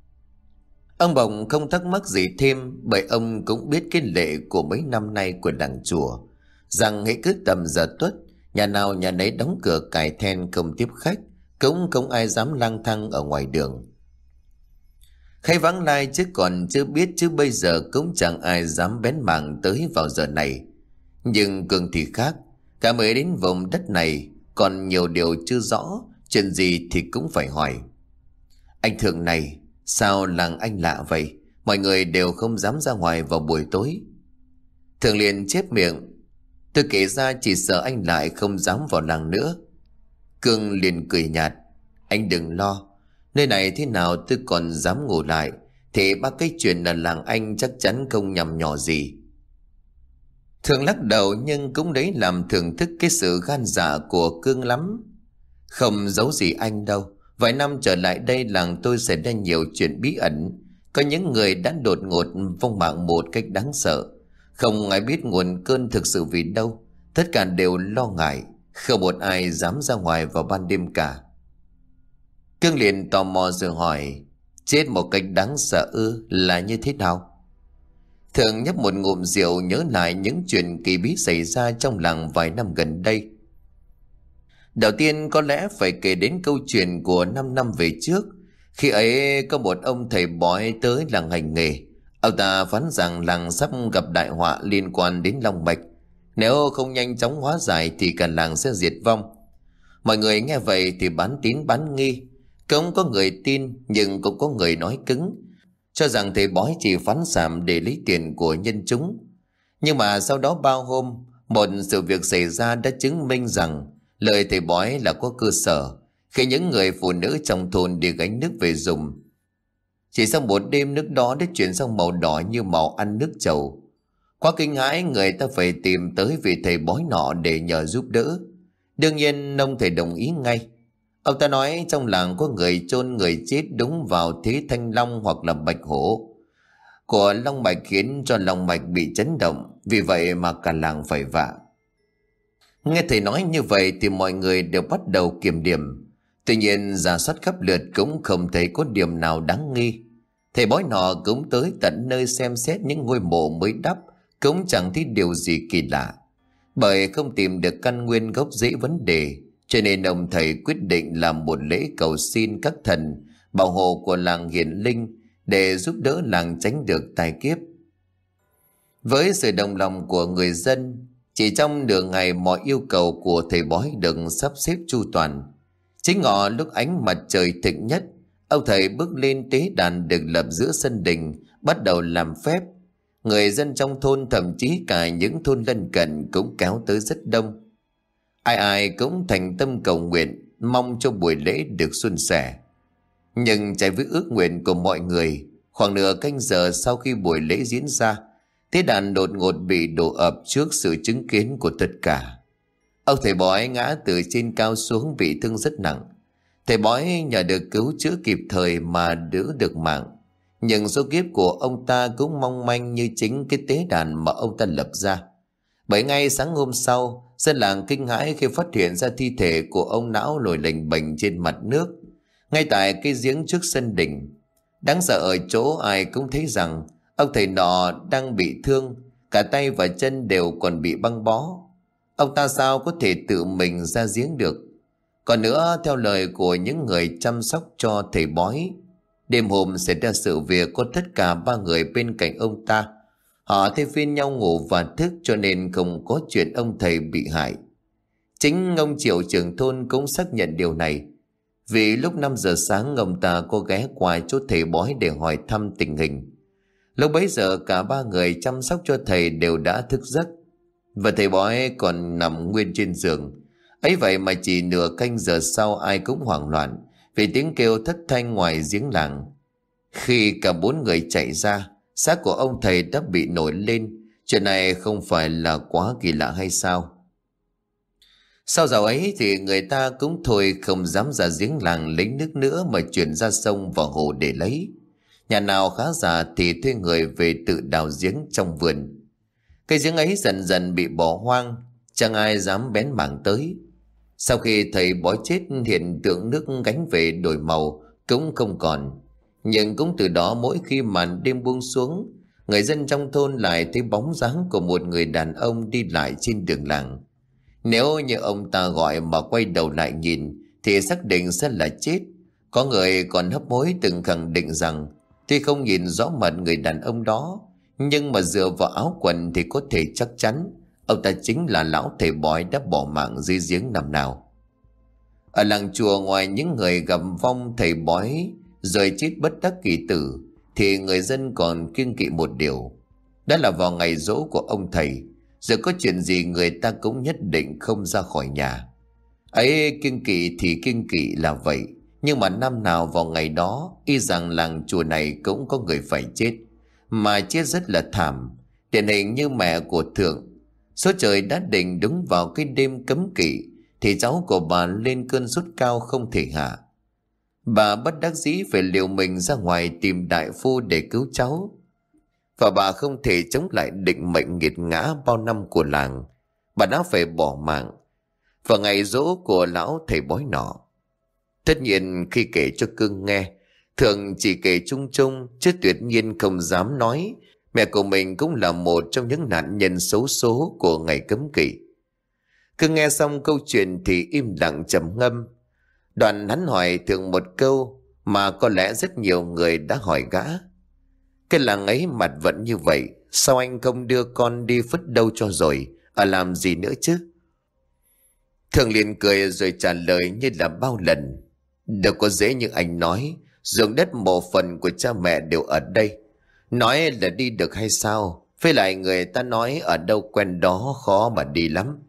A: Ông Bồng không thắc mắc gì thêm, bởi ông cũng biết cái lệ của mấy năm nay của làng chùa, rằng hễ cứ tầm giờ tuất, nhà nào nhà nấy đóng cửa cài then không tiếp khách, cũng không ai dám lang thang ở ngoài đường. Khách vắng lai chứ còn chưa biết, chứ bây giờ cũng chẳng ai dám bén mảng tới vào giờ này. Nhưng Cường thì khác, cả mới đến vùng đất này còn nhiều điều chưa rõ, chuyện gì thì cũng phải hỏi. Anh Thường này, sao làng anh lạ vậy? Mọi người đều không dám ra ngoài vào buổi tối. Thường liền chép miệng: Tôi kể ra chỉ sợ anh lại không dám vào làng nữa. Cương liền cười nhạt: Anh đừng lo, nơi này thế nào tôi còn dám ngủ lại, thì ba cái chuyện là làng anh chắc chắn không nhầm nhỏ gì. Thường lắc đầu, nhưng cũng đấy làm thưởng thức cái sự gan dạ của Cương lắm. Không giấu gì anh đâu, vài năm trở lại đây làng tôi xảy ra nhiều chuyện bí ẩn. Có những người đã đột ngột vong mạng một cách đáng sợ, không ai biết nguồn cơn thực sự vì đâu. Tất cả đều lo ngại, không một ai dám ra ngoài vào ban đêm cả. Cương liền tò mò rồi hỏi: Chết một cách đáng sợ ư? Là như thế nào? Thường nhấp một ngụm rượu, nhớ lại những chuyện kỳ bí xảy ra trong làng vài năm gần đây. Đầu tiên có lẽ phải kể đến câu chuyện của năm năm về trước. Khi ấy có một ông thầy bói tới làng hành nghề. Ông ta phán rằng làng sắp gặp đại họa liên quan đến long mạch. Nếu không nhanh chóng hóa giải thì cả làng sẽ diệt vong. Mọi người nghe vậy thì bán tín bán nghi. Cũng có người tin, nhưng cũng có người nói cứng, cho rằng thầy bói chỉ phán xàm để lấy tiền của nhân chúng. Nhưng mà sau đó bao hôm, một sự việc xảy ra đã chứng minh rằng lời thầy bói là có cơ sở, khi những người phụ nữ trong thôn đi gánh nước về dùng. Chỉ sau một đêm, nước đó đã chuyển sang màu đỏ như màu ăn nước trầu. Quá kinh hãi, người ta phải tìm tới vị thầy bói nọ để nhờ giúp đỡ. Đương nhiên ông thầy đồng ý ngay. Ông ta nói trong làng có người chôn người chết đúng vào thế thanh long hoặc là bạch hổ của long mạch, khiến cho long mạch bị chấn động, vì vậy mà cả làng phải vạ. Nghe thầy nói như vậy thì mọi người đều bắt đầu kiểm điểm. Tuy nhiên rà soát khắp lượt cũng không thấy có điểm nào đáng nghi. Thầy bói nọ cũng tới tận nơi xem xét những ngôi mộ mới đắp, cũng chẳng thấy điều gì kỳ lạ. Bởi không tìm được căn nguyên gốc rễ vấn đề, cho nên ông thầy quyết định làm một lễ cầu xin các thần bảo hộ của làng hiển linh để giúp đỡ làng tránh được tai kiếp. Với sự đồng lòng của người dân, chỉ trong nửa ngày mọi yêu cầu của thầy bói được sắp xếp chu toàn. Chính ngọ lúc ánh mặt trời thịnh nhất, ông thầy bước lên tế đàn được lập giữa sân đình, bắt đầu làm phép. Người dân trong thôn, thậm chí cả những thôn lân cận cũng kéo tới rất đông. Ai ai cũng thành tâm cầu nguyện, mong cho buổi lễ được suôn sẻ. Nhưng trái với ước nguyện của mọi người, khoảng nửa canh giờ sau khi buổi lễ diễn ra, tế đàn đột ngột bị đổ ập trước sự chứng kiến của tất cả. Ông thầy bói ngã từ trên cao xuống, bị thương rất nặng. Thầy bói nhờ được cứu chữa kịp thời mà đỡ được mạng, Nhưng số kiếp của ông ta cũng mong manh như chính cái tế đàn mà ông ta lập ra. Bởi ngay sáng hôm sau, dân làng kinh hãi khi phát hiện ra thi thể của ông Não nổi lềnh bềnh trên mặt nước, ngay tại cái giếng trước sân đình. Đáng sợ ở chỗ ai cũng thấy rằng ông thầy nọ đang bị thương, cả tay và chân đều còn bị băng bó. Ông ta sao có thể tự mình ra giếng được? Còn nữa, theo lời của những người chăm sóc cho thầy bói, đêm hôm xảy ra sự việc có tất cả ba người bên cạnh ông ta. Họ thay phiên nhau ngủ và thức, cho nên không có chuyện ông thầy bị hại. Chính ông Triệu trưởng thôn cũng xác nhận điều này, vì lúc năm giờ sáng ông ta có ghé qua chỗ thầy bói để hỏi thăm tình hình. Lúc bấy giờ cả ba người chăm sóc cho thầy đều đã thức giấc, và thầy bói còn nằm nguyên trên giường. Ấy vậy mà chỉ nửa canh giờ sau ai cũng hoảng loạn vì tiếng kêu thất thanh ngoài giếng làng. Khi cả bốn người chạy ra, xác của ông thầy đã bị nổi lên. Chuyện này không phải là quá kỳ lạ hay sao? Sau dạo ấy thì người ta cũng thôi không dám ra giếng làng lấy nước nữa, mà chuyển ra sông và hồ để lấy. Nhà nào khá giả thì thuê người về tự đào giếng trong vườn. Cái giếng ấy dần dần bị bỏ hoang, chẳng ai dám bén mảng tới. Sau khi thầy bói chết, hiện tượng nước gánh về đổi màu cũng không còn. Nhưng cũng từ đó, mỗi khi màn đêm buông xuống, người dân trong thôn lại thấy bóng dáng của một người đàn ông đi lại trên đường làng. Nếu như ông ta gọi mà quay đầu lại nhìn thì xác định sẽ là chết. Có người còn hấp hối từng khẳng định rằng tuy không nhìn rõ mặt người đàn ông đó, nhưng mà dựa vào áo quần thì có thể chắc chắn ông ta chính là lão thầy bói đã bỏ mạng dưới giếng năm nào. Ở làng chùa, ngoài những người gặp vong thầy bói rồi chết bất đắc kỳ tử, thì người dân còn kiêng kỵ một điều, đó là vào ngày giỗ của ông thầy, giờ có chuyện gì người ta cũng nhất định không ra khỏi nhà. Ấy, kiêng kỵ thì kiêng kỵ là vậy, nhưng mà năm nào vào ngày đó y rằng làng chùa này cũng có người phải chết, mà chết rất là thảm. Điển hình như mẹ của Thượng, số trời đã định đúng vào cái đêm cấm kỵ thì cháu của bà lên cơn sốt cao không thể hạ. Bà bất đắc dĩ phải liều mình ra ngoài tìm đại phu để cứu cháu, và bà không thể chống lại định mệnh nghiệt ngã bao năm của làng. Bà đã phải bỏ mạng vào ngày giỗ của lão thầy bói nọ. Tất nhiên khi kể cho Cương nghe, Thường chỉ kể chung chung, chứ tuyệt nhiên không dám nói mẹ của mình cũng là một trong những nạn nhân xấu số của ngày cấm kỵ. Cương nghe xong câu chuyện thì im lặng trầm ngâm. Đoạn hắn hỏi Thường một câu mà có lẽ rất nhiều người đã hỏi gã. Cái làng ấy mặt vẫn như vậy, sao anh không đưa con đi phứt đâu cho rồi, ở làm gì nữa chứ? Thường liền cười rồi trả lời như là bao lần. Đâu có dễ như anh nói, ruộng đất mộ phần của cha mẹ đều ở đây. Nói là đi được hay sao? Với lại người ta nói ở đâu quen đó khó mà đi lắm.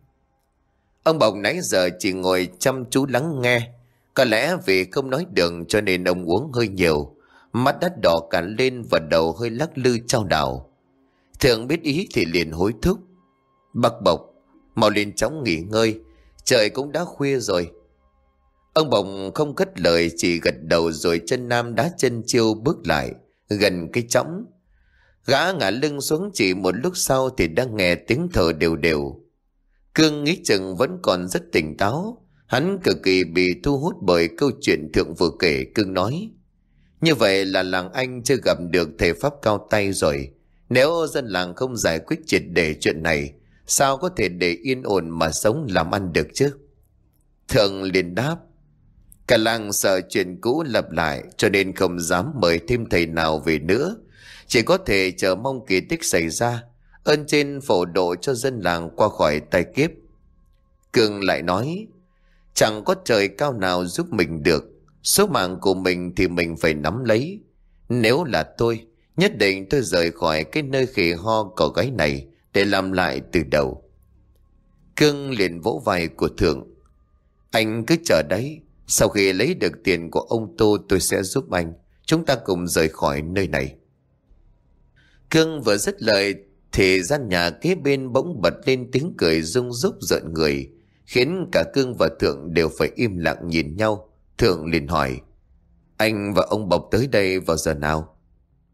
A: Ông Bồng nãy giờ chỉ ngồi chăm chú lắng nghe. Có lẽ vì không nói được cho nên ông uống hơi nhiều, mắt đắt đỏ cả lên và đầu hơi lắc lư chao đảo. Thường biết ý thì liền hối thúc. Bác Bộc, mau lên chóng nghỉ ngơi, trời cũng đã khuya rồi. Ông Bồng không cất lời, chỉ gật đầu rồi chân nam đá chân chiêu bước lại gần cái chõng. Gã ngả lưng xuống, chỉ một lúc sau thì đang nghe tiếng thở đều đều. Cương nghĩ chừng vẫn còn rất tỉnh táo. Hắn cực kỳ bị thu hút bởi câu chuyện Thượng vừa kể. Cương nói: như vậy là làng anh chưa gặp được thầy pháp cao tay rồi. Nếu dân làng không giải quyết triệt để chuyện này, sao có thể để yên ổn mà sống làm ăn được chứ? Thượng liền đáp: cả làng sợ chuyện cũ lặp lại, cho nên không dám mời thêm thầy nào về nữa, chỉ có thể chờ mong kỳ tích xảy ra, ơn trên phổ độ cho dân làng qua khỏi tai kiếp. Cương lại nói: chẳng có trời cao nào giúp mình được, số mạng của mình thì mình phải nắm lấy. Nếu là tôi, nhất định tôi rời khỏi cái nơi khỉ ho cỏ gáy này để làm lại từ đầu. Cương liền vỗ vai của Thượng: anh cứ chờ đấy, sau khi lấy được tiền của ông Tô tôi sẽ giúp anh, chúng ta cùng rời khỏi nơi này. Cương vừa dứt lời thì gian nhà kế bên bỗng bật lên tiếng cười rung rúc rợn người, khiến cả Cương và Thượng đều phải im lặng nhìn nhau. Thượng liền hỏi: anh và ông Bộc tới đây vào giờ nào?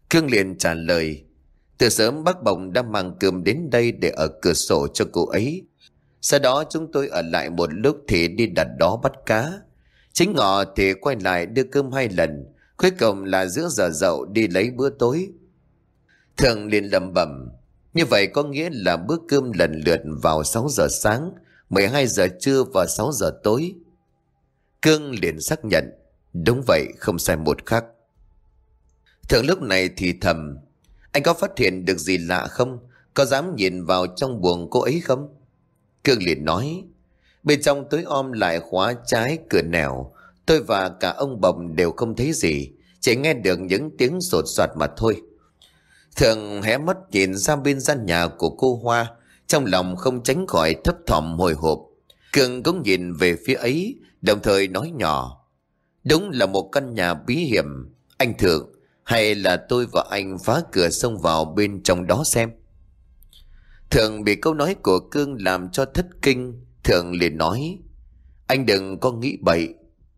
A: Cương liền trả lời: từ sớm bác Bồng đã mang cơm đến đây để ở cửa sổ cho cô ấy. Sau đó chúng tôi ở lại một lúc thì đi đặt đó bắt cá. Chính ngọ thì quay lại đưa cơm hai lần. Cuối cùng là giữa giờ dậu đi lấy bữa tối. Thường liền lẩm bẩm: như vậy có nghĩa là bữa cơm lần lượt vào sáu giờ sáng, mười hai giờ trưa và sáu giờ tối. Cương liền xác nhận: đúng vậy, không sai một khắc. Thường lúc này thì thầm: anh có phát hiện được gì lạ không? Có dám nhìn vào trong buồng cô ấy không? Cương liền nói: bên trong tối om lại khóa trái cửa nẻo, tôi và cả ông Bồng đều không thấy gì, chỉ nghe được những tiếng sột soạt mà thôi. Thường hé mắt nhìn ra bên gian nhà của cô Hoa, trong lòng không tránh khỏi thấp thỏm hồi hộp. Cương cũng nhìn về phía ấy, đồng thời nói nhỏ: đúng là một căn nhà bí hiểm. Anh Thượng, hay là tôi và anh phá cửa xông vào bên trong đó xem? Thường bị câu nói của Cương làm cho thất kinh. Thường liền nói: anh đừng có nghĩ bậy.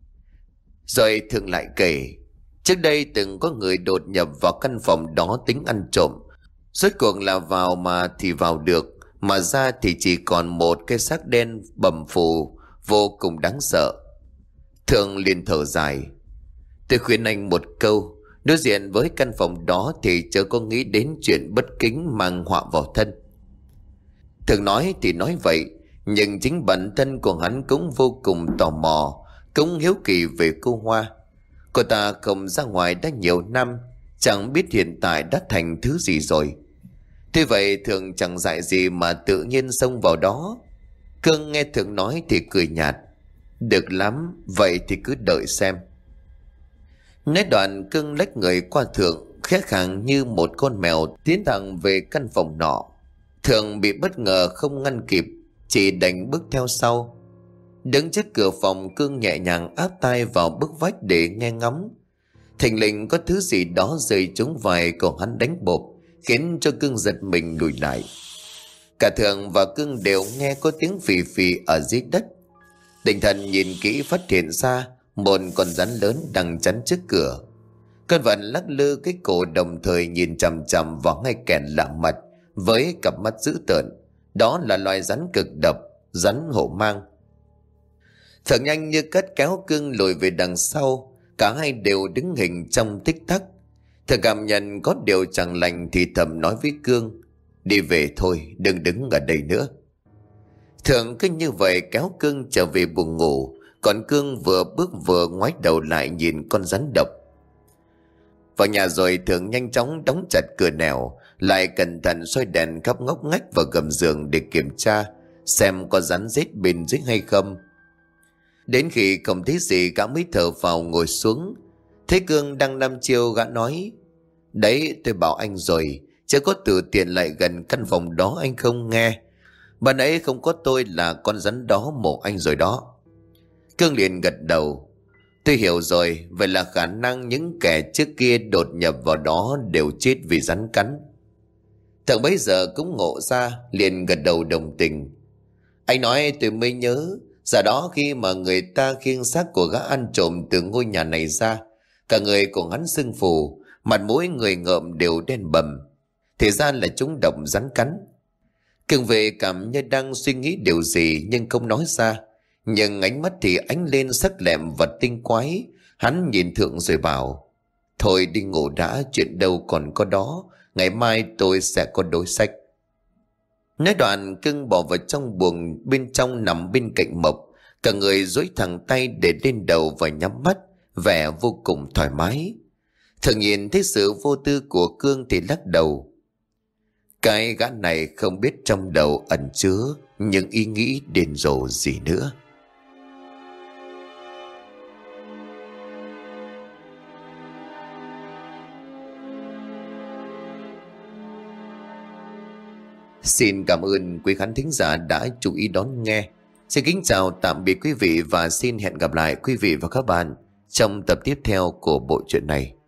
A: Rồi Thường lại kể: trước đây từng có người đột nhập vào căn phòng đó tính ăn trộm. Rốt cuộc là vào mà thì vào được, mà ra thì chỉ còn một cái xác đen bầm phù, vô cùng đáng sợ. Thường liền thở dài: tôi khuyên anh một câu, đối diện với căn phòng đó thì chớ có nghĩ đến chuyện bất kính mang họa vào thân. Thường nói thì nói vậy, nhưng chính bản thân của hắn cũng vô cùng tò mò, cũng hiếu kỳ về cô Hoa. Cô ta không ra ngoài đã nhiều năm, chẳng biết hiện tại đã thành thứ gì rồi. Tuy vậy Thường chẳng dại gì mà tự nhiên xông vào đó. Cương nghe Thường nói thì cười nhạt: được lắm, vậy thì cứ đợi xem. Nói đoạn Cương lách người qua Thường, khẽ khàng như một con mèo tiến thẳng về căn phòng nọ. Thường bị bất ngờ không ngăn kịp, chỉ đành bước theo sau. Đứng trước cửa phòng, Cương nhẹ nhàng áp tai vào bức vách để nghe ngóng. Thình lình có thứ gì đó rơi trúng vai của hắn đánh bộp, khiến cho Cương giật mình lùi lại. Cả Thường và Cương đều nghe có tiếng phì phì ở dưới đất. Định thần nhìn kỹ phát hiện ra một con rắn lớn đang chắn trước cửa. Con vật lắc lư cái cổ, đồng thời nhìn chằm chằm vào ngay kẻ lạ mặt với cặp mắt dữ tợn. Đó là loài rắn cực độc, rắn hổ mang. Thật nhanh như cắt kéo Cương lùi về đằng sau. Cả hai đều đứng hình trong tích tắc. Thật cảm nhận có điều chẳng lành thì thầm nói với Cương: đi về thôi, đừng đứng ở đây nữa. Thường cứ như vậy kéo Cương trở về buồng ngủ. Còn Cương vừa bước vừa ngoái đầu lại nhìn con rắn độc. Vào nhà rồi Thường nhanh chóng đóng chặt cửa nẻo, lại cẩn thận soi đèn khắp ngóc ngách vào gầm giường để kiểm tra xem có rắn rết bên dưới hay không. Đến khi không thấy gì, gã mới thở vào ngồi xuống. Thấy Cương đang đăm chiêu, gã nói: đấy, tôi bảo anh rồi, chứ có từ tiền lại gần căn phòng đó anh không nghe. Ban nãy không có tôi là con rắn đó mổ anh rồi đó. Cương liền gật đầu: tôi hiểu rồi, vậy là khả năng những kẻ trước kia đột nhập vào đó đều chết vì rắn cắn. Thằng bấy giờ cũng ngộ ra, liền gật đầu đồng tình. Anh nói tôi mới nhớ, giờ đó khi mà người ta khiêng xác của gã ăn trộm từ ngôi nhà này ra, cả người của hắn sưng phù, mặt mũi người ngợm đều đen bầm. Thì ra là chúng độc rắn cắn. Cường về cảm như đang suy nghĩ điều gì nhưng không nói ra. Nhưng ánh mắt thì ánh lên sắc lẹm và tinh quái. Hắn nhìn Thượng rồi bảo: thôi đi ngủ đã, chuyện đâu còn có đó, ngày mai tôi sẽ có đối sách. Nói đoạn Cưng bỏ vào trong buồng, bên trong nằm bên cạnh Mộc. Cả người duỗi thẳng tay để lên đầu và nhắm mắt, vẻ vô cùng thoải mái. Thường nhìn thấy sự vô tư của Cương thì lắc đầu. Cái gã này không biết trong đầu ẩn chứa những ý nghĩ điên rồ gì nữa. Xin cảm ơn quý khán thính giả đã chú ý đón nghe. Xin kính chào tạm biệt quý vị và xin hẹn gặp lại quý vị và các bạn trong tập tiếp theo của bộ truyện này.